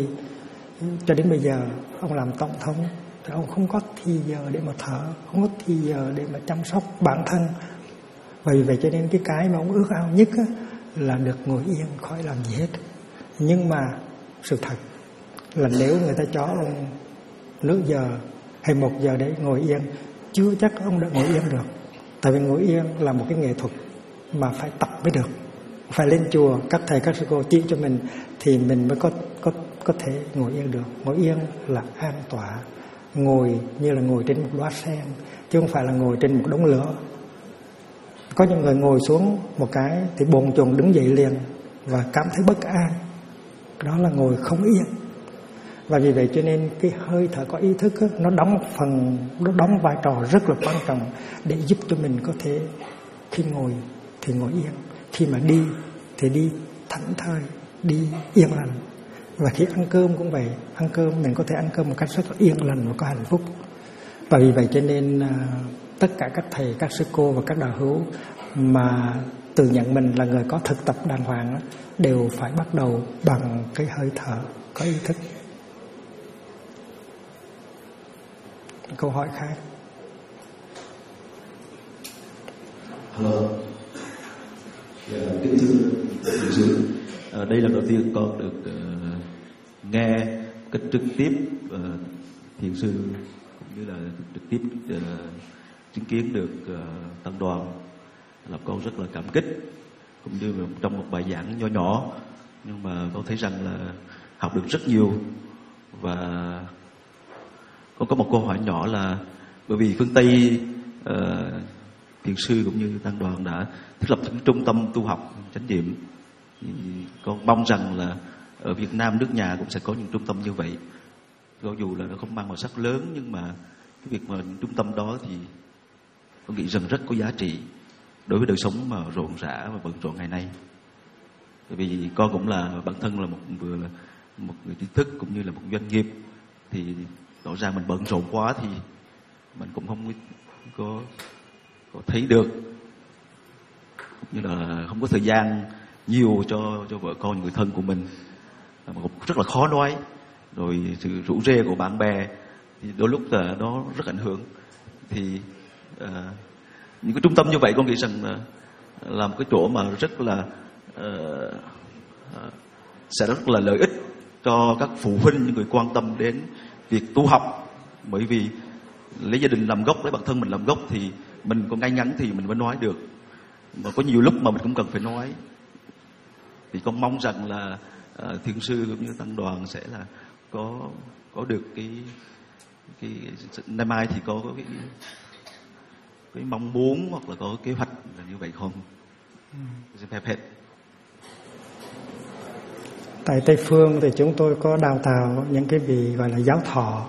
đến bây giờ ông làm tổng thống thì ông không có thì giờ để mà thở, không có thì giờ để mà chăm sóc bản thân, Vì vậy cho nên cái mà ông ước ao nhất á, là được ngồi yên khỏi làm gì hết. Nhưng mà sự thật là nếu người ta cho ông nửa giờ hay 1 giờ đấy ngồi yên, chưa chắc ông đã ngồi yên được. Tại vì ngồi yên là một cái nghệ thuật mà phải tập mới được. Phải lên chùa, các thầy các sư cô chỉ cho mình thì mình mới có thể ngồi yên được. Ngồi yên là an tọa, ngồi như là ngồi trên một đóa sen, chứ không phải là ngồi trên một đống lửa. Có những người ngồi xuống một cái thì bồn chồn đứng dậy liền và cảm thấy bất an. Đó là ngồi không yên. Và vì vậy cho nên cái hơi thở có ý thức đó, nó đóng vai trò rất là quan trọng để giúp cho mình có thể khi ngồi thì ngồi yên, khi mà đi thì đi thảnh thơi, đi yên lành. Và khi ăn cơm cũng vậy, ăn cơm mình có thể ăn cơm một cách rất là yên lành và có hạnh phúc. Và vì vậy cho nên tất cả các thầy, các sư cô và các đạo hữu mà tự nhận mình là người có thực tập đàng hoàng đều phải bắt đầu bằng cái hơi thở có ý thức. Câu hỏi khác. Hello. Kính thưa thiền sư, đây là đầu tiên con được nghe cách trực tiếp thiền sư cũng như là trực tiếp chứng kiến được tăng đoàn, làm con rất là cảm kích, cũng như trong một bài giảng nho nhỏ, nhưng mà con thấy rằng là học được rất nhiều. Và con có một câu hỏi nhỏ là bởi vì phương Tây thiền sư cũng như tăng đoàn đã thiết lập những trung tâm tu học chánh niệm, thì con mong rằng là ở Việt Nam nước nhà cũng sẽ có những trung tâm như vậy. Cho dù là nó không mang màu sắc lớn, nhưng mà cái việc mà trung tâm đó thì con nghĩ rằng rất có giá trị đối với đời sống mà rộn rã và bận rộn ngày nay. Bởi vì con cũng là bản thân là vừa là một người trí thức cũng như là một doanh nghiệp, thì rõ ràng mình bận rộn quá thì mình cũng không có thấy được, cũng như là không có thời gian nhiều cho vợ con, người thân của mình, mà cũng rất là khó nói. Rồi sự rủ rê của bạn bè thì đôi lúc là nó rất ảnh hưởng. Thì những cái trung tâm như vậy con nghĩ rằng là một cái chỗ mà rất là sẽ rất là lợi ích cho các phụ huynh, những người quan tâm đến việc tu học. Bởi vì lấy gia đình làm gốc, lấy bản thân mình làm gốc thì mình có ngay ngắn thì mình mới nói được, mà có nhiều lúc mà mình cũng cần phải nói. Thì con mong rằng là thiền sư cũng như tăng đoàn sẽ là có được cái nay mai thì có cái mong muốn hoặc là có kế hoạch là như vậy không? Xin phép hết. Tại Tây Phương thì chúng tôi có đào tạo những cái vị gọi là giáo thọ,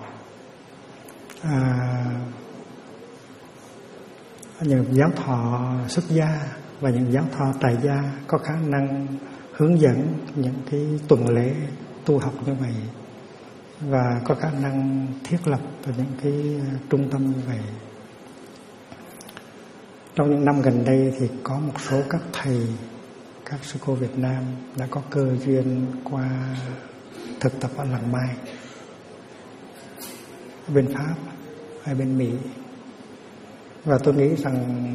những giáo thọ xuất gia và những giáo thọ tại gia có khả năng hướng dẫn những cái tuần lễ tu học như vậy, và có khả năng thiết lập những cái trung tâm như vậy. Trong những năm gần đây thì có một số các thầy, các sư cô Việt Nam đã có cơ duyên qua thực tập ở Làng Mai, bên Pháp hay bên Mỹ. Và tôi nghĩ rằng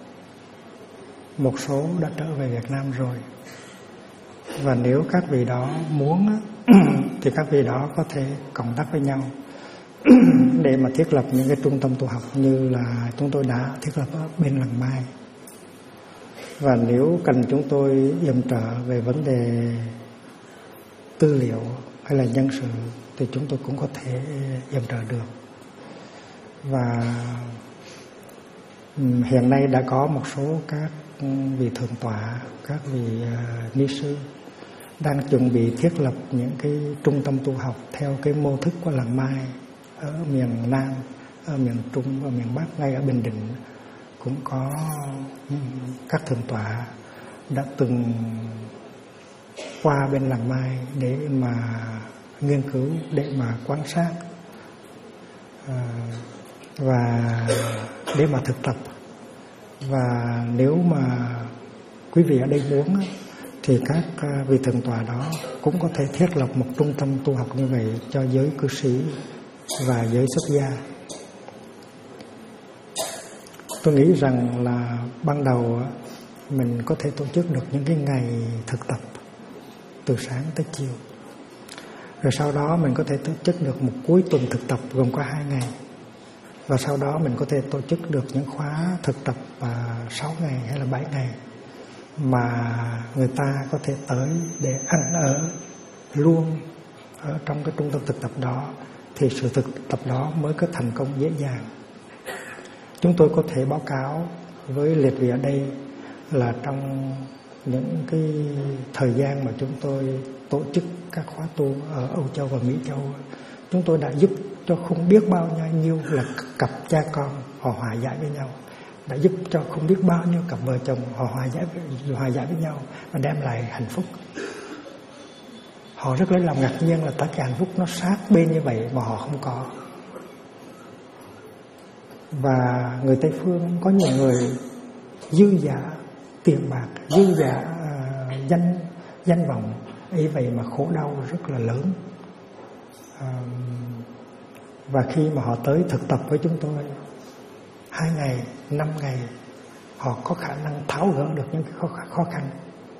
một số đã trở về Việt Nam rồi. Và nếu các vị đó muốn thì các vị đó có thể cộng tác với nhau để mà thiết lập những cái trung tâm tu học như là chúng tôi đã thiết lập ở bên Làng Mai. Và nếu cần chúng tôi yểm trợ về vấn đề tư liệu hay là nhân sự thì chúng tôi cũng có thể yểm trợ được. Và hiện nay đã có một số các vị thượng tọa, các vị ni sư đang chuẩn bị thiết lập những cái trung tâm tu học theo cái mô thức của Làng Mai ở miền Nam, ở miền Trung, ở miền Bắc, ngay ở Bình Định cũng có các thượng tọa đã từng qua bên Làng Mai để mà nghiên cứu, để mà quan sát và để mà thực tập. Và nếu mà quý vị ở đây muốn thì các vị thượng tọa đó cũng có thể thiết lập một trung tâm tu học như vậy cho giới cư sĩ và giới xuất gia. tôi nghĩ rằng là ban đầu mình có thể tổ chức được những cái ngày thực tập từ sáng tới chiều. Rồi sau đó mình có thể tổ chức được một cuối tuần thực tập gồm có 2 ngày. Và sau đó mình có thể tổ chức được những khóa thực tập 6 ngày hay là 7 ngày mà người ta có thể tới để ăn ở luôn ở trong cái trung tâm thực tập đó, thì sự thực tập đó mới có thành công dễ dàng. Chúng tôi có thể báo cáo với liệt vị ở đây là trong những cái thời gian mà chúng tôi tổ chức các khóa tu ở Âu Châu và Mỹ Châu, chúng tôi đã giúp cho không biết bao nhiêu là cặp cha con họ hòa giải với nhau, đã giúp cho không biết bao nhiêu cặp vợ chồng họ hòa giải với nhau và đem lại hạnh phúc. Họ rất lấy làm ngạc nhiên là tất cả hạnh phúc nó sát bên như vậy mà họ không có. Và người Tây Phương có nhiều người dư giả tiền bạc, dư giả danh vọng, ấy vậy mà khổ đau rất là lớn. Và khi mà họ tới thực tập với chúng tôi 2 ngày, 5 ngày, họ có khả năng tháo gỡ được những cái khó khăn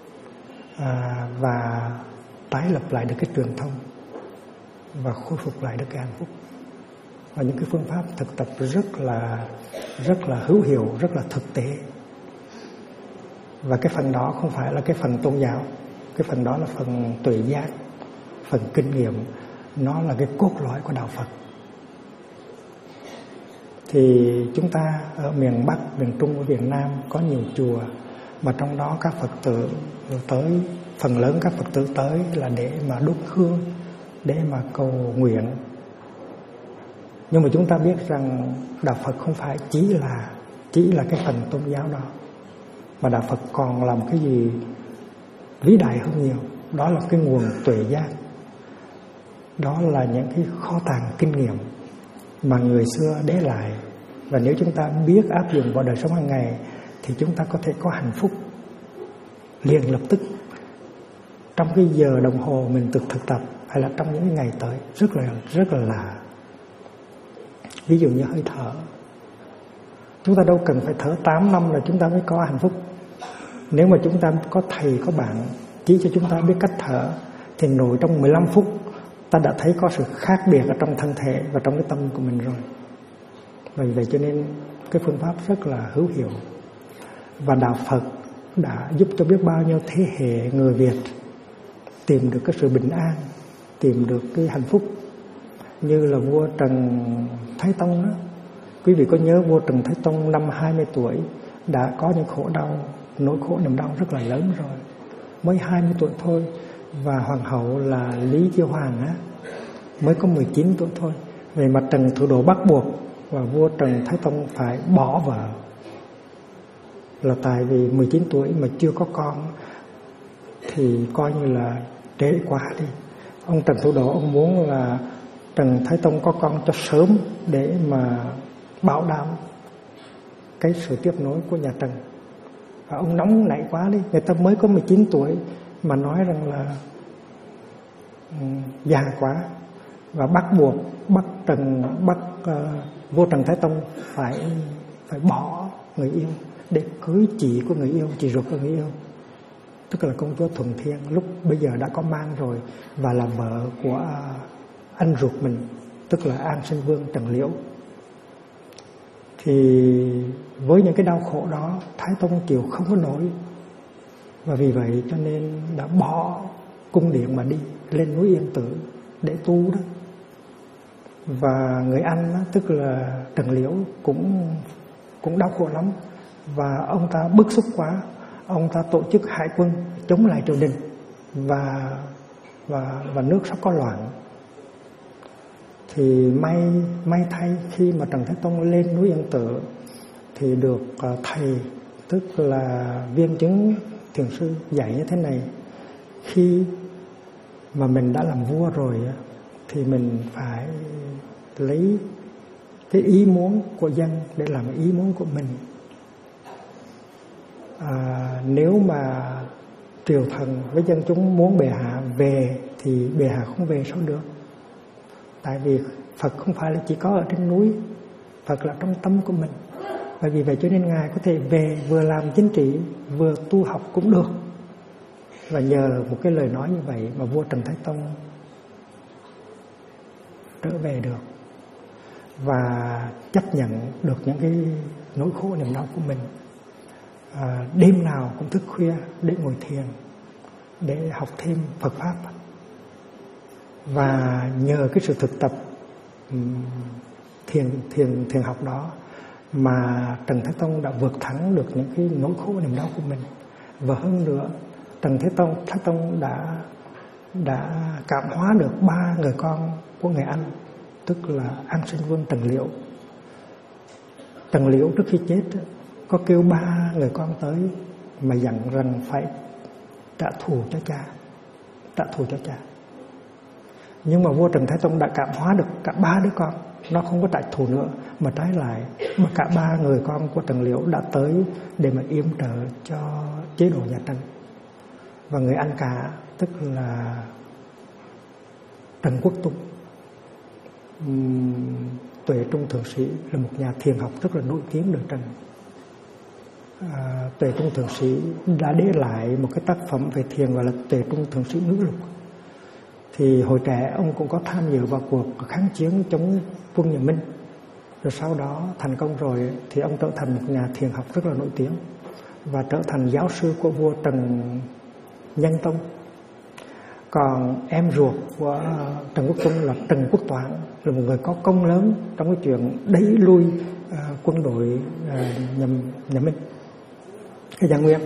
và tái lập lại được cái truyền thông và khôi phục lại được cái hạnh phúc. Và những cái phương pháp thực tập rất là hữu hiệu, rất là thực tế. Và cái phần đó không phải là cái phần tôn giáo, cái phần đó là phần tuệ giác, phần kinh nghiệm, nó là cái cốt lõi của đạo Phật. Thì chúng ta ở miền Bắc, miền Trung của Việt Nam có nhiều chùa mà trong đó các Phật tử tới, phần lớn các Phật tử tới là để mà đốt hương, để mà cầu nguyện. Nhưng mà chúng ta biết rằng đạo Phật không phải chỉ là cái phần tôn giáo đó, mà đạo Phật còn làm cái gì vĩ đại hơn nhiều. Đó là cái nguồn tuệ giác, đó là những cái kho tàng kinh nghiệm mà người xưa để lại. Và nếu chúng ta biết áp dụng vào đời sống hàng ngày thì chúng ta có thể có hạnh phúc liền lập tức trong cái giờ đồng hồ mình thực tập, hay là trong những cái ngày tới. Rất là lạ. Ví dụ như hơi thở, chúng ta đâu cần phải thở 8 năm là chúng ta mới có hạnh phúc. Nếu mà chúng ta có thầy, có bạn chỉ cho chúng ta biết cách thở thì nội trong 15 phút ta đã thấy có sự khác biệt ở trong thân thể và trong cái tâm của mình rồi. Vì vậy cho nên cái phương pháp rất là hữu hiệu. Và đạo Phật đã giúp cho biết bao nhiêu thế hệ người Việt tìm được cái sự bình an, tìm được cái hạnh phúc. Như là vua Trần Thái Tông đó. Quý vị có nhớ vua Trần Thái Tông năm 20 tuổi đã có những khổ đau, nỗi khổ niềm đau rất là lớn rồi, mới 20 tuổi thôi. Và hoàng hậu là Lý Chiêu Hoàng á, mới có 19 tuổi thôi. Vậy mà Trần Thủ Độ bắt buộc và vua Trần Thái Tông phải bỏ vợ, là tại vì 19 tuổi mà chưa có con thì coi như là trễ quá đi. Ông Trần Thủ Độ ông muốn là Trần Thái Tông có con cho sớm để mà bảo đảm cái sự tiếp nối của nhà Trần. Và ông nóng nảy quá đi, người ta mới có 19 tuổi mà nói rằng là già quá, và bắt buộc vua Trần Thái Tông phải bỏ người yêu để cưới chị của người yêu, chị ruột của người yêu, tức là công chúa Thuận Thiên, lúc bây giờ đã có mang rồi, và là vợ của anh ruột mình, tức là An Sinh Vương Trần Liễu. Thì với những cái đau khổ đó, Thái Tông chịu không có nổi, và vì vậy cho nên đã bỏ cung điện mà đi lên núi Yên Tử để tu đó. Và người anh đó, tức là Trần Liễu cũng đau khổ lắm, và ông ta bức xúc quá, ông ta tổ chức hải quân chống lại triều đình, và nước sắp có loạn. Thì may thay khi mà Trần Thái Tông lên núi Yên Tử thì được thầy, tức là Viên Chứng Thiền Sư dạy như thế này: khi mà mình đã làm vua rồi thì mình phải lấy cái ý muốn của dân để làm ý muốn của mình. Nếu mà triều thần với dân chúng muốn bệ hạ về thì bệ hạ không về sao được. Tại vì Phật không phải là chỉ có ở trên núi, Phật là trong tâm của mình. Và vì vậy cho nên Ngài có thể về vừa làm chính trị vừa tu học cũng được. Và nhờ một cái lời nói như vậy mà vua Trần Thái Tông trở về được và chấp nhận được những cái nỗi khổ niềm đau của mình. Đêm nào cũng thức khuya để ngồi thiền, để học thêm Phật Pháp. Và nhờ cái sự thực tập thiền học đó mà Trần Thái Tông đã vượt thắng được những cái nỗi khổ niềm đau của mình. Và hơn nữa, Trần Thái Tông đã cảm hóa được 3 người con của người Anh, tức là An Sinh Vương Trần Liễu. Trần Liễu trước khi chết có kêu 3 người con tới mà dặn rằng phải trả thù cho cha. Nhưng mà vua Trần Thái Tông đã cảm hóa được cả 3 đứa con, nó không có trả thù nữa, mà trái lại mà cả 3 người con của Trần Liễu đã tới để mà yểm trợ cho chế độ nhà Trần. Và người anh cả, tức là Trần Quốc Tùng, Tuệ Trung Thượng Sĩ, là một nhà thiền học rất là nổi tiếng đời Trần. Tuệ Trung Thượng Sĩ đã để lại một cái tác phẩm về thiền gọi là Tuệ Trung Thượng Sĩ Ngữ Lục. Thì hồi trẻ ông cũng có tham dự vào cuộc kháng chiến chống quân Nhà Minh. Rồi sau đó thành công rồi thì ông trở thành một nhà thiền học rất là nổi tiếng và trở thành giáo sư của vua Trần Nhân Tông. Còn em ruột của Trần Quốc Tông là Trần Quốc Toản, là một người có công lớn trong cái chuyện đẩy lui quân đội Nhà Minh, cái Gia Nguyên.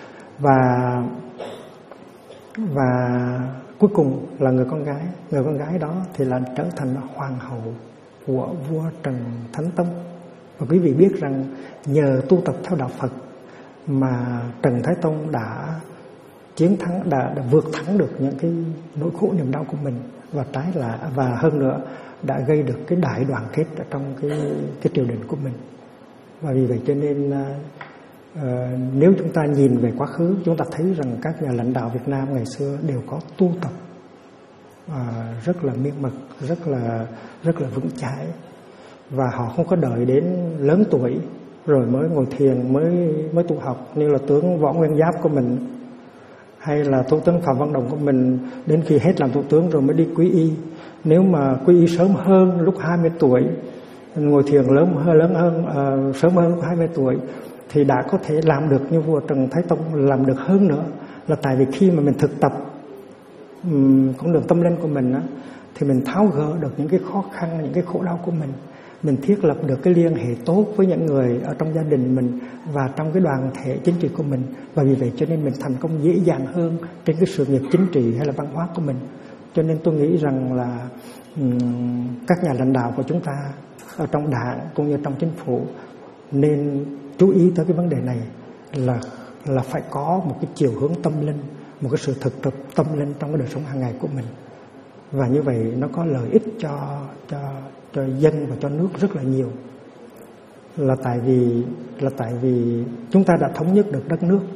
Và cuối cùng là người con gái đó thì là trở thành hoàng hậu của vua Trần Thánh Tông. Và quý vị biết rằng nhờ tu tập theo đạo Phật mà Trần Thái Tông đã chiến thắng, đã vượt thắng được những cái nỗi khổ niềm đau của mình, và hơn nữa đã gây được cái đại đoàn kết ở trong cái triều đình của mình. Và vì vậy cho nên nếu chúng ta nhìn về quá khứ, chúng ta thấy rằng các nhà lãnh đạo Việt Nam ngày xưa đều có tu tập rất là miên mật, rất là vững chãi, và họ không có đợi đến lớn tuổi rồi mới ngồi thiền, mới tu học, như là tướng Võ Nguyên Giáp của mình hay là thủ tướng Phạm Văn Đồng của mình, đến khi hết làm thủ tướng rồi mới đi quy y. Nếu mà quy y sớm hơn lúc 20 tuổi, ngồi thiền sớm hơn lúc 20 tuổi thì đã có thể làm được như vua Trần Thái Tông làm được hơn nữa. Là tại vì khi mà mình thực tập con đường tâm linh của mình á, thì mình tháo gỡ được những cái khó khăn, những cái khổ đau của mình thiết lập được cái liên hệ tốt với những người ở trong gia đình mình và trong cái đoàn thể chính trị của mình. Và vì vậy cho nên mình thành công dễ dàng hơn trên cái sự nghiệp chính trị hay là văn hóa của mình. Cho nên tôi nghĩ rằng là các nhà lãnh đạo của chúng ta ở trong đảng cũng như trong chính phủ nên chú ý tới cái vấn đề này, là phải có một cái chiều hướng tâm linh, một cái sự thực tập tâm linh trong cái đời sống hàng ngày của mình. Và như vậy nó có lợi ích cho dân và cho nước rất là nhiều. Là tại vì chúng ta đã thống nhất được đất nước,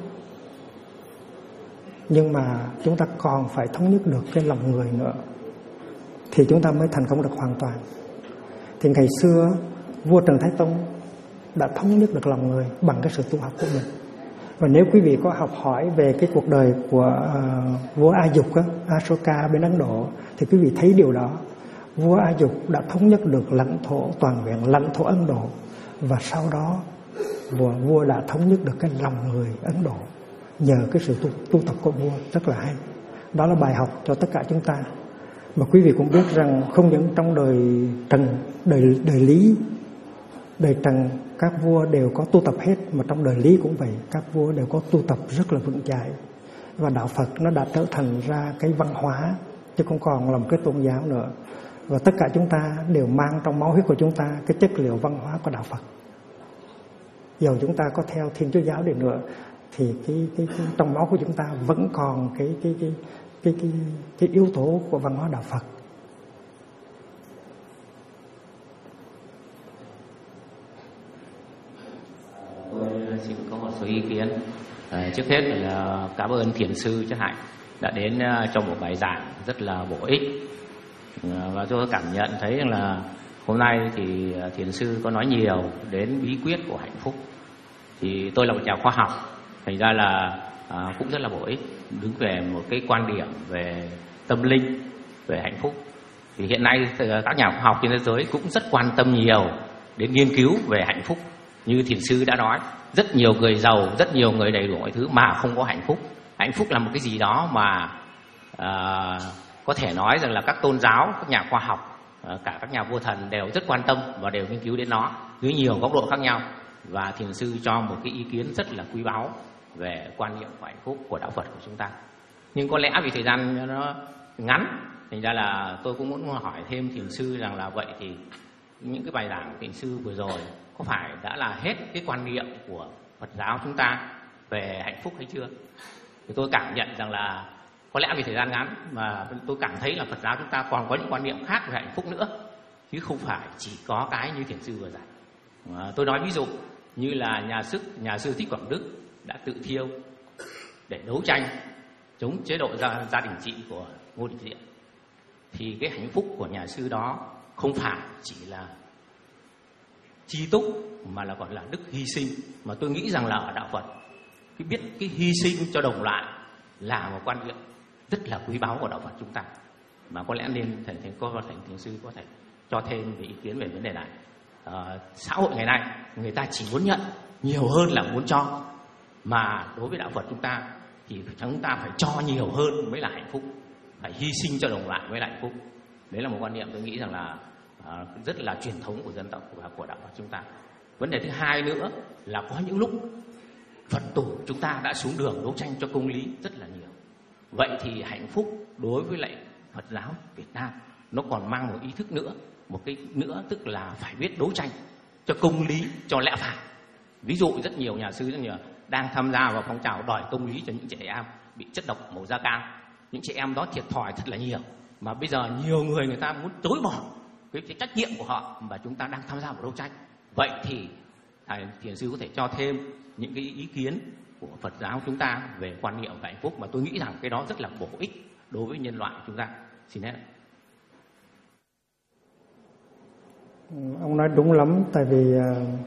nhưng mà chúng ta còn phải thống nhất được cái lòng người nữa thì chúng ta mới thành công được hoàn toàn. Thì ngày xưa vua Trần Thái Tông đã thống nhất được lòng người bằng cái sự tu học của mình. Và nếu quý vị có học hỏi về cái cuộc đời của vua A Dục, Ashoka bên Ấn Độ, thì quý vị thấy điều đó. Vua A Dục đã thống nhất được lãnh thổ toàn vẹn, lãnh thổ Ấn Độ, và sau đó vua đã thống nhất được cái lòng người Ấn Độ nhờ cái sự tu tập của vua. Rất là hay. Đó là bài học cho tất cả chúng ta. Mà quý vị cũng biết rằng không những trong đời Trần, đời Lý, đời Trần các vua đều có tu tập hết, mà trong đời Lý cũng vậy, các vua đều có tu tập rất là vững chãi. Và đạo Phật nó đã trở thành ra cái văn hóa chứ không còn là một cái tôn giáo nữa. Và tất cả chúng ta đều mang trong máu huyết của chúng ta cái chất liệu văn hóa của đạo Phật. Dầu chúng ta có theo Thiên Chúa giáo đi nữa thì cái trong máu của chúng ta vẫn còn cái yếu tố của văn hóa đạo Phật. Tôi xin có một số ý kiến. Trước hết là cảm ơn thiền sư Chất Hạnh đã đến trong một bài giảng rất là bổ ích. Và tôi cảm nhận thấy là Hôm nay thì thiền sư có nói nhiều đến bí quyết của hạnh phúc. Thì tôi là một nhà khoa học, thành ra là cũng rất là bổ ích đứng về một cái quan điểm về tâm linh, về hạnh phúc. Thì hiện nay các nhà khoa học trên thế giới cũng rất quan tâm nhiều đến nghiên cứu về hạnh phúc. Như thiền sư đã nói, rất nhiều người giàu, rất nhiều người đầy đủ mọi thứ mà không có hạnh phúc. Hạnh phúc là một cái gì đó mà có thể nói rằng là các tôn giáo, các nhà khoa học, cả các nhà vô thần đều rất quan tâm và đều nghiên cứu đến nó dưới nhiều góc độ khác nhau. Và thiền sư cho một cái ý kiến rất là quý báu về quan niệm của hạnh phúc của đạo Phật của chúng ta. Nhưng có lẽ vì thời gian nó ngắn, thành ra là tôi cũng muốn hỏi thêm thiền sư rằng là vậy thì những cái bài giảng của thiền sư vừa rồi có phải đã là hết cái quan niệm của Phật giáo chúng ta về hạnh phúc hay chưa? Thì tôi cảm nhận rằng là có lẽ vì thời gian ngắn mà tôi cảm thấy là Phật giáo chúng ta còn có những quan niệm khác về hạnh phúc nữa, chứ không phải chỉ có cái như thiền sư vừa dạy. Tôi nói ví dụ như là nhà sư Thích Quảng Đức đã tự thiêu để đấu tranh chống chế độ gia đình trị của Ngô Đình Diệm. Thì cái hạnh phúc của nhà sư đó không phải chỉ là chi túc mà là còn là đức hy sinh. Mà tôi nghĩ rằng là ở đạo Phật cái biết cái hy sinh cho đồng loại là một quan niệm rất là quý báu của đạo Phật chúng ta, mà có lẽ nên thiền sư có thể cho thêm về ý kiến về vấn đề này. Xã hội ngày nay người ta chỉ muốn nhận nhiều hơn là muốn cho, mà đối với đạo Phật chúng ta thì chúng ta phải cho nhiều hơn mới là hạnh phúc, phải hy sinh cho đồng loại mới là hạnh phúc. Đấy là một quan niệm tôi nghĩ rằng là rất là truyền thống của dân tộc và của đạo Phật chúng ta. Vấn đề thứ hai nữa là có những lúc Phật tử chúng ta đã xuống đường đấu tranh cho công lý rất là nhiều. Vậy thì hạnh phúc đối với lại Phật giáo Việt Nam nó còn mang một ý thức nữa, một cái nữa tức là phải biết đấu tranh cho công lý, cho lẽ phải. Ví dụ rất nhiều nhà sư đang tham gia vào phong trào đòi công lý cho những trẻ em bị chất độc màu da cam. Những trẻ em đó thiệt thòi thật là nhiều, mà bây giờ nhiều người ta muốn chối bỏ cái trách nhiệm của họ và chúng ta đang tham gia vào đấu tranh. Vậy thì thiền sư có thể cho thêm những cái ý kiến của Phật giáo chúng ta về quan niệm về hạnh phúc mà tôi nghĩ rằng cái đó rất là bổ ích đối với nhân loại chúng ta. Xin hết. Ông nói đúng lắm, tại vì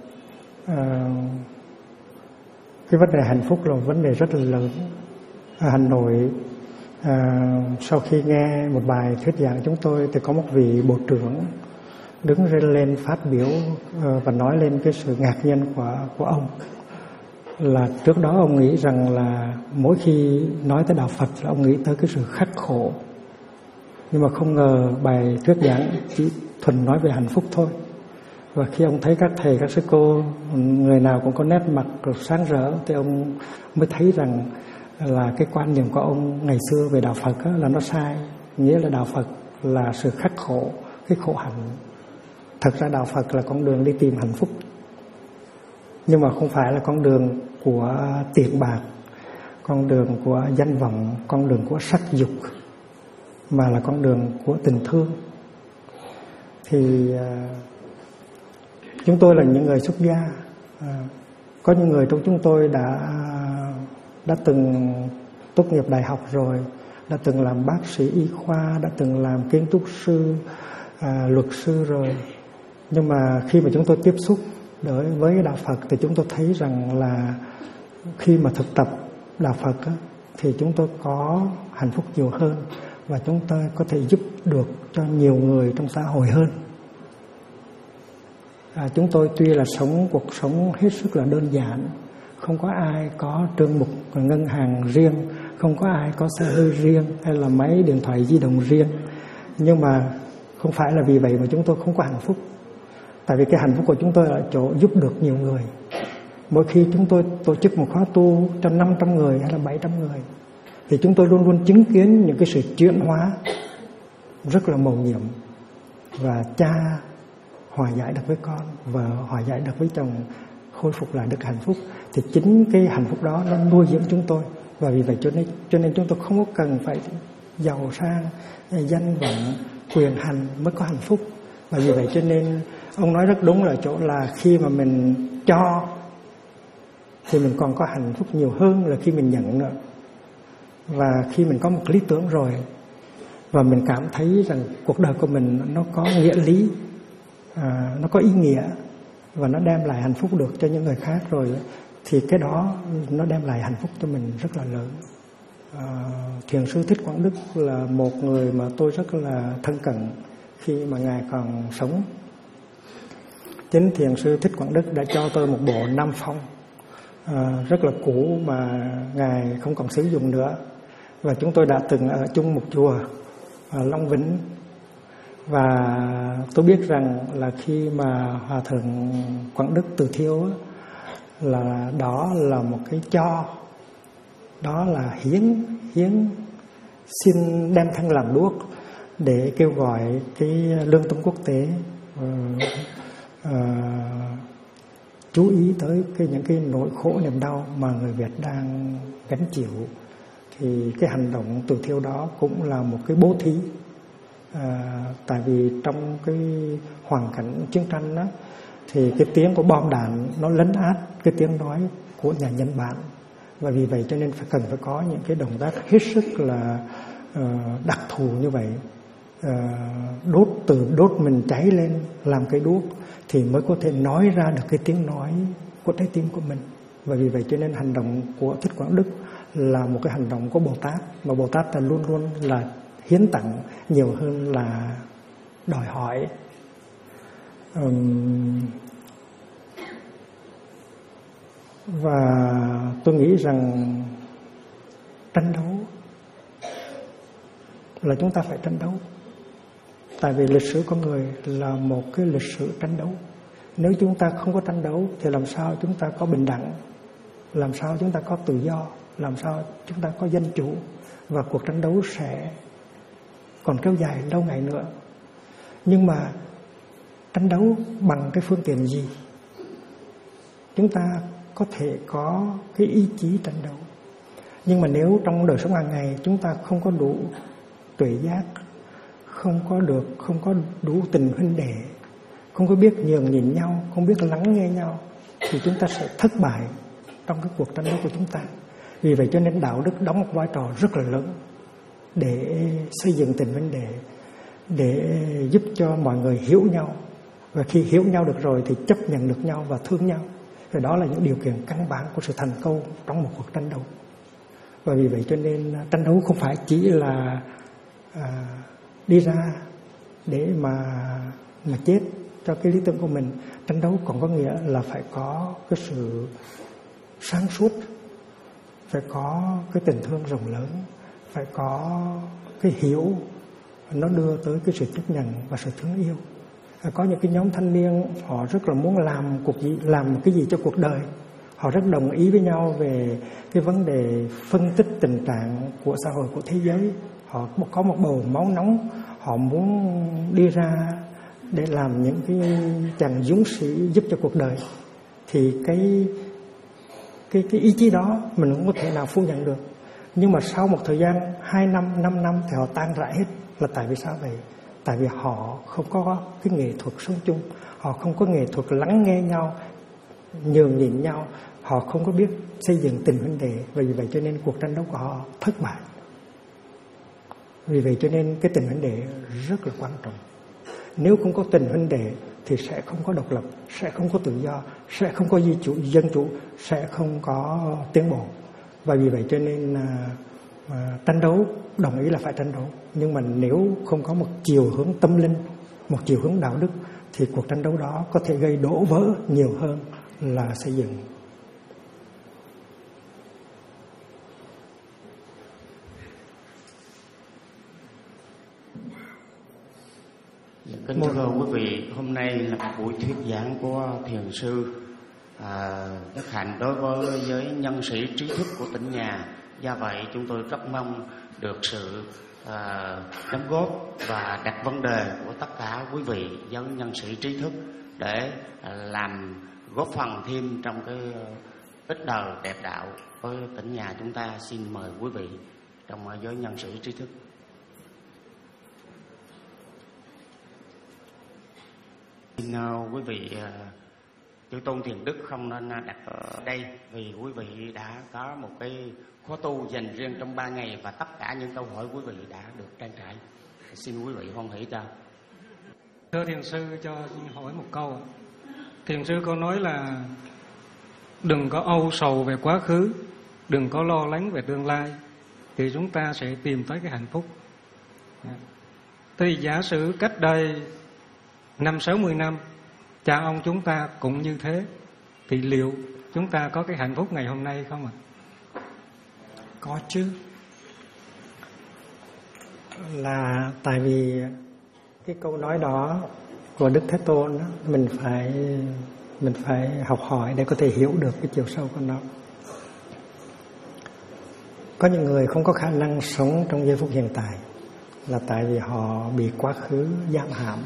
cái vấn đề hạnh phúc là một vấn đề rất là lớn. Ở Hà Nội, sau khi nghe một bài thuyết giảng chúng tôi thì có một vị bộ trưởng đứng lên phát biểu và nói lên cái sự ngạc nhiên của ông. Là trước đó ông nghĩ rằng là mỗi khi nói tới đạo Phật là ông nghĩ tới cái sự khắc khổ, nhưng mà không ngờ bài thuyết giảng chỉ thuần nói về hạnh phúc thôi. Và khi ông thấy các thầy các sư cô người nào cũng có nét mặt sáng rỡ thì ông mới thấy rằng là cái quan niệm của ông ngày xưa về đạo Phật là nó sai. Nghĩa là đạo Phật là sự khắc khổ, cái khổ hạnh. Thật ra đạo Phật là con đường đi tìm hạnh phúc, nhưng mà không phải là con đường của tiền bạc, con đường của danh vọng, con đường của sắc dục, mà là con đường của tình thương. Thì chúng tôi là những người xuất gia. Có những người trong chúng tôi đã từng tốt nghiệp đại học rồi, đã từng làm bác sĩ y khoa, đã từng làm kiến trúc sư, luật sư rồi. Nhưng mà khi mà chúng tôi tiếp xúc với đạo Phật thì chúng tôi thấy rằng là khi mà thực tập đạo Phật thì chúng tôi có hạnh phúc nhiều hơn, và chúng tôi có thể giúp được cho nhiều người trong xã hội hơn. Chúng tôi tuy là sống cuộc sống hết sức là đơn giản, không có ai có trương mục ngân hàng riêng, không có ai có xe hơi riêng hay là máy điện thoại di động riêng, nhưng mà không phải là vì vậy mà chúng tôi không có hạnh phúc. Tại vì cái hạnh phúc của chúng tôi ở chỗ giúp được nhiều người. Mỗi khi chúng tôi tổ chức một khóa tu cho 500 người hay là 700 người thì chúng tôi luôn luôn chứng kiến những cái sự chuyển hóa rất là mầu nhiệm. Và cha hòa giải được với con, vợ hòa giải được với chồng, khôi phục lại được hạnh phúc. Thì chính cái hạnh phúc đó nó nuôi dưỡng chúng tôi. Và vì vậy cho nên chúng tôi không có cần phải giàu sang, danh vọng, quyền hành mới có hạnh phúc. Và vì vậy cho nên ông nói rất đúng là chỗ là khi mà mình cho thì mình còn có hạnh phúc nhiều hơn là khi mình nhận nữa. Và khi mình có một lý tưởng rồi và mình cảm thấy rằng cuộc đời của mình nó có nghĩa lý, nó có ý nghĩa và nó đem lại hạnh phúc được cho những người khác rồi, thì cái đó nó đem lại hạnh phúc cho mình rất là lớn. Thiền sư Thích Quảng Đức là một người mà tôi rất là thân cận khi mà Ngài còn sống. Chính Thiền sư Thích Quảng Đức đã cho tôi một bộ Nam Phong rất là cũ mà Ngài không còn sử dụng nữa. Và chúng tôi đã từng ở chung một chùa ở Long Vĩnh. Và tôi biết rằng là khi mà Hòa Thượng Quảng Đức từ thiêu là đó là một cái cho, đó là hiến xin đem thân làm đuốc để kêu gọi cái lương tâm quốc tế chú ý tới những cái nỗi khổ niềm đau mà người Việt đang gánh chịu. Thì cái hành động từ thiêu đó cũng là một cái bố thí. Tại vì trong cái hoàn cảnh chiến tranh đó, thì cái tiếng của bom đạn nó lấn át cái tiếng nói của nhà nhân bản. Và vì vậy cho nên cần phải có những cái động tác hết sức là đặc thù như vậy. Đốt mình cháy lên làm cái đuốc thì mới có thể nói ra được cái tiếng nói của trái tim của mình. Và vì vậy cho nên hành động của Thích Quảng Đức là một cái hành động của Bồ Tát, mà Bồ Tát là luôn luôn là hiến tặng nhiều hơn là đòi hỏi. Và tôi nghĩ rằng tranh đấu là chúng ta phải tranh đấu. Tại vì lịch sử con người là một cái lịch sử tranh đấu. Nếu chúng ta không có tranh đấu thì làm sao chúng ta có bình đẳng, làm sao chúng ta có tự do, làm sao chúng ta có dân chủ. Và cuộc tranh đấu sẽ còn kéo dài lâu ngày nữa. Nhưng mà tranh đấu bằng cái phương tiện gì? Chúng ta có thể có cái ý chí tranh đấu, nhưng mà nếu trong đời sống hàng ngày chúng ta không có đủ tuệ giác, không có đủ tình huynh đệ, không có biết nhường nhịn nhau, không biết lắng nghe nhau, thì chúng ta sẽ thất bại trong cái cuộc tranh đấu của chúng ta. Vì vậy cho nên đạo đức đóng một vai trò rất là lớn để xây dựng tình huynh đệ, để giúp cho mọi người hiểu nhau. Và khi hiểu nhau được rồi thì chấp nhận được nhau và thương nhau. Và đó là những điều kiện căn bản của sự thành công trong một cuộc tranh đấu. Và vì vậy cho nên tranh đấu không phải chỉ là đi ra để mà chết cho cái lý tưởng của mình. Tranh đấu còn có nghĩa là phải có cái sự sáng suốt, phải có cái tình thương rộng lớn, phải có cái hiểu, nó đưa tới cái sự chấp nhận và sự thương yêu. Có những cái nhóm thanh niên họ rất là muốn làm cái gì cho cuộc đời. Họ rất đồng ý với nhau về cái vấn đề phân tích tình trạng của xã hội, của thế giới. Họ có một bầu máu nóng, họ muốn đi ra để làm những cái chàng dũng sĩ giúp cho cuộc đời. Thì cái ý chí đó mình không có thể nào phủ nhận được. Nhưng mà sau một thời gian 2 năm, 5 năm thì họ tan rã hết. Là tại vì sao vậy? Tại vì họ không có cái nghệ thuật sống chung, họ không có nghệ thuật lắng nghe nhau, nhường nhịn nhau, họ không có biết xây dựng tình huynh đệ. Vì vậy cho nên cuộc tranh đấu của họ thất bại. Vì vậy cho nên cái tình huynh đệ rất là quan trọng. Nếu không có tình huynh đệ thì sẽ không có độc lập, sẽ không có tự do, sẽ không có dân chủ, sẽ không có tiến bộ. Và vì vậy cho nên tranh đấu, đồng ý là phải tranh đấu, nhưng mà nếu không có một chiều hướng tâm linh, một chiều hướng đạo đức, thì cuộc tranh đấu đó có thể gây đổ vỡ nhiều hơn là xây dựng. Kính thưa quý vị, hôm nay là một buổi thuyết giảng của thiền sư Đức Hạnh đối với giới nhân sĩ trí thức của tỉnh nhà. Do vậy chúng tôi rất mong được sự đóng góp và đặt vấn đề của tất cả quý vị giới nhân sĩ trí thức để làm góp phần thêm trong cái ích đời đẹp đạo với tỉnh nhà chúng ta. Xin mời quý vị trong giới nhân sĩ trí thức. Xin quý vị chư tôn thiền đức không nên đặt ở đây, vì quý vị đã có một cái khóa tu dành riêng trong 3 ngày và tất cả những câu hỏi quý vị đã được trang trải. Xin quý vị hoan hỷ cho. Thưa thiền sư, cho xin hỏi một câu. Thiền sư có nói là đừng có âu sầu về quá khứ, đừng có lo lắng về tương lai, thì chúng ta sẽ tìm tới cái hạnh phúc. Thì giả sử cách đây 50-60 năm cha ông chúng ta cũng như thế, thì liệu chúng ta có cái hạnh phúc ngày hôm nay không ạ? Có chứ. Là tại vì cái câu nói đó của Đức Thế Tôn đó, mình phải học hỏi để có thể hiểu được cái chiều sâu của nó. Có những người không có khả năng sống trong giây phút hiện tại là tại vì họ bị quá khứ giam hãm,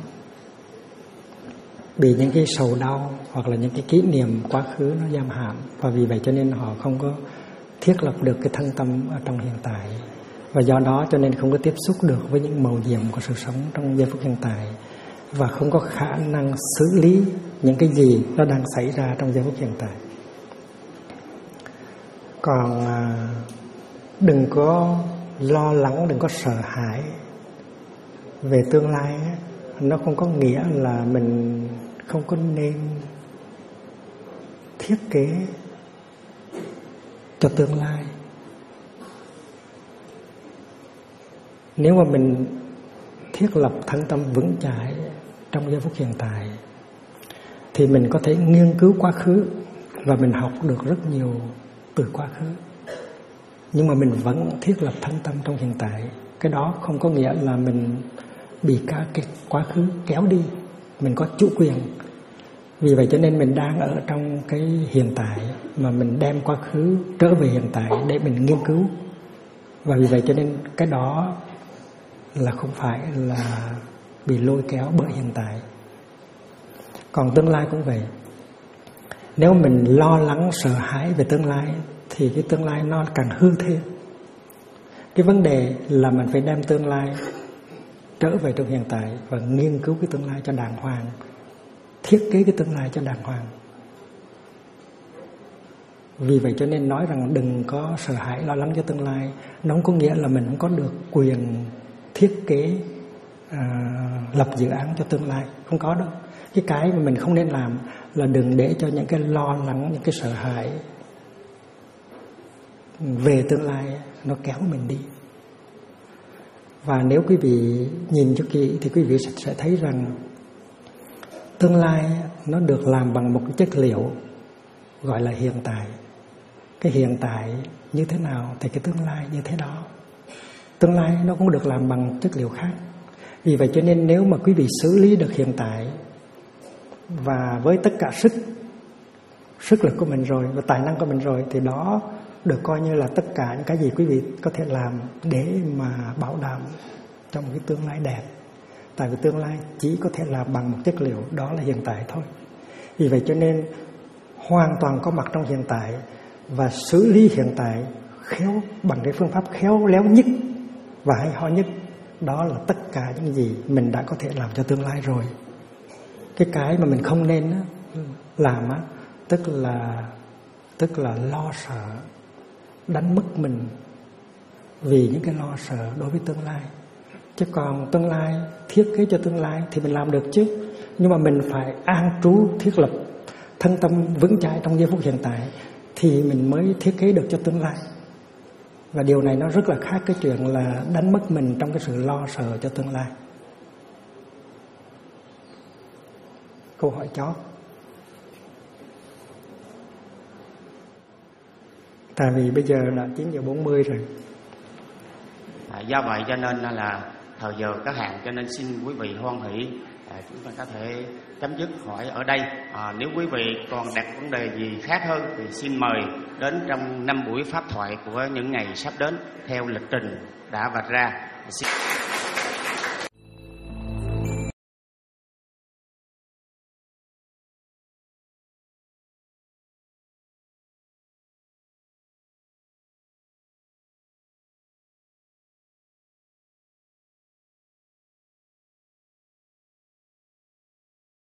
bị những cái sầu đau hoặc là những cái kỷ niệm quá khứ nó giam hãm, và vì vậy cho nên họ không có thiết lập được cái thân tâm ở trong hiện tại, và do đó cho nên không có tiếp xúc được với những màu nhiệm của sự sống trong giây phút hiện tại, và không có khả năng xử lý những cái gì nó đang xảy ra trong giây phút hiện tại. Còn đừng có lo lắng, đừng có sợ hãi về tương lai. Nó không có nghĩa là mình không có nên thiết kế cho tương lai. Nếu mà mình thiết lập thân tâm vững chãi trong giây phút hiện tại thì mình có thể nghiên cứu quá khứ và mình học được rất nhiều từ quá khứ, nhưng mà mình vẫn thiết lập thân tâm trong hiện tại. Cái đó không có nghĩa là mình bị cả cái quá khứ kéo đi, mình có chủ quyền. Vì vậy cho nên mình đang ở trong cái hiện tại mà mình đem quá khứ trở về hiện tại để mình nghiên cứu. Và vì vậy cho nên cái đó là không phải là bị lôi kéo bởi hiện tại. Còn tương lai cũng vậy. Nếu mình lo lắng sợ hãi về tương lai thì cái tương lai nó càng hư thêm. Cái vấn đề là mình phải đem tương lai trở về trong hiện tại và nghiên cứu cái tương lai cho đàng hoàng, thiết kế cái tương lai cho đàng hoàng. Vì vậy cho nên nói rằng đừng có sợ hãi lo lắng cho tương lai, nó không có nghĩa là mình không có được quyền thiết kế lập dự án cho tương lai, không có đâu. Cái mà mình không nên làm là đừng để cho những cái lo lắng, những cái sợ hãi về tương lai nó kéo mình đi. Và nếu quý vị nhìn cho kỹ thì quý vị sẽ thấy rằng tương lai nó được làm bằng một cái chất liệu gọi là hiện tại. Cái hiện tại như thế nào thì cái tương lai như thế đó. Tương lai nó cũng được làm bằng chất liệu khác. Vì vậy cho nên nếu mà quý vị xử lý được hiện tại và với tất cả sức lực của mình rồi và tài năng của mình rồi, thì đó được coi như là tất cả những cái gì quý vị có thể làm để mà bảo đảm cho một cái tương lai đẹp. Tại vì tương lai chỉ có thể làm bằng một chất liệu, đó là hiện tại thôi. Vì vậy cho nên hoàn toàn có mặt trong hiện tại và xử lý hiện tại khéo bằng cái phương pháp khéo léo nhất và hay ho nhất, đó là tất cả những gì mình đã có thể làm cho tương lai rồi. Cái mà mình không nên làm tức là lo sợ, đánh mất mình vì những cái lo sợ đối với tương lai. Chứ còn tương lai, thiết kế cho tương lai thì mình làm được chứ. Nhưng mà mình phải an trú, thiết lập thân tâm vững chãi trong giây phút hiện tại thì mình mới thiết kế được cho tương lai. Và điều này nó rất là khác cái chuyện là đánh mất mình trong cái sự lo sợ cho tương lai. Câu hỏi chót. Tại vì bây giờ là 9:40 rồi. Do vậy cho nên là thời giờ có hạn, cho nên xin quý vị hoan hỷ chúng ta có thể chấm dứt hỏi ở đây. Nếu quý vị còn đặt vấn đề gì khác hơn thì xin mời đến trong 5 buổi pháp thoại của những ngày sắp đến theo lịch trình đã vạch ra.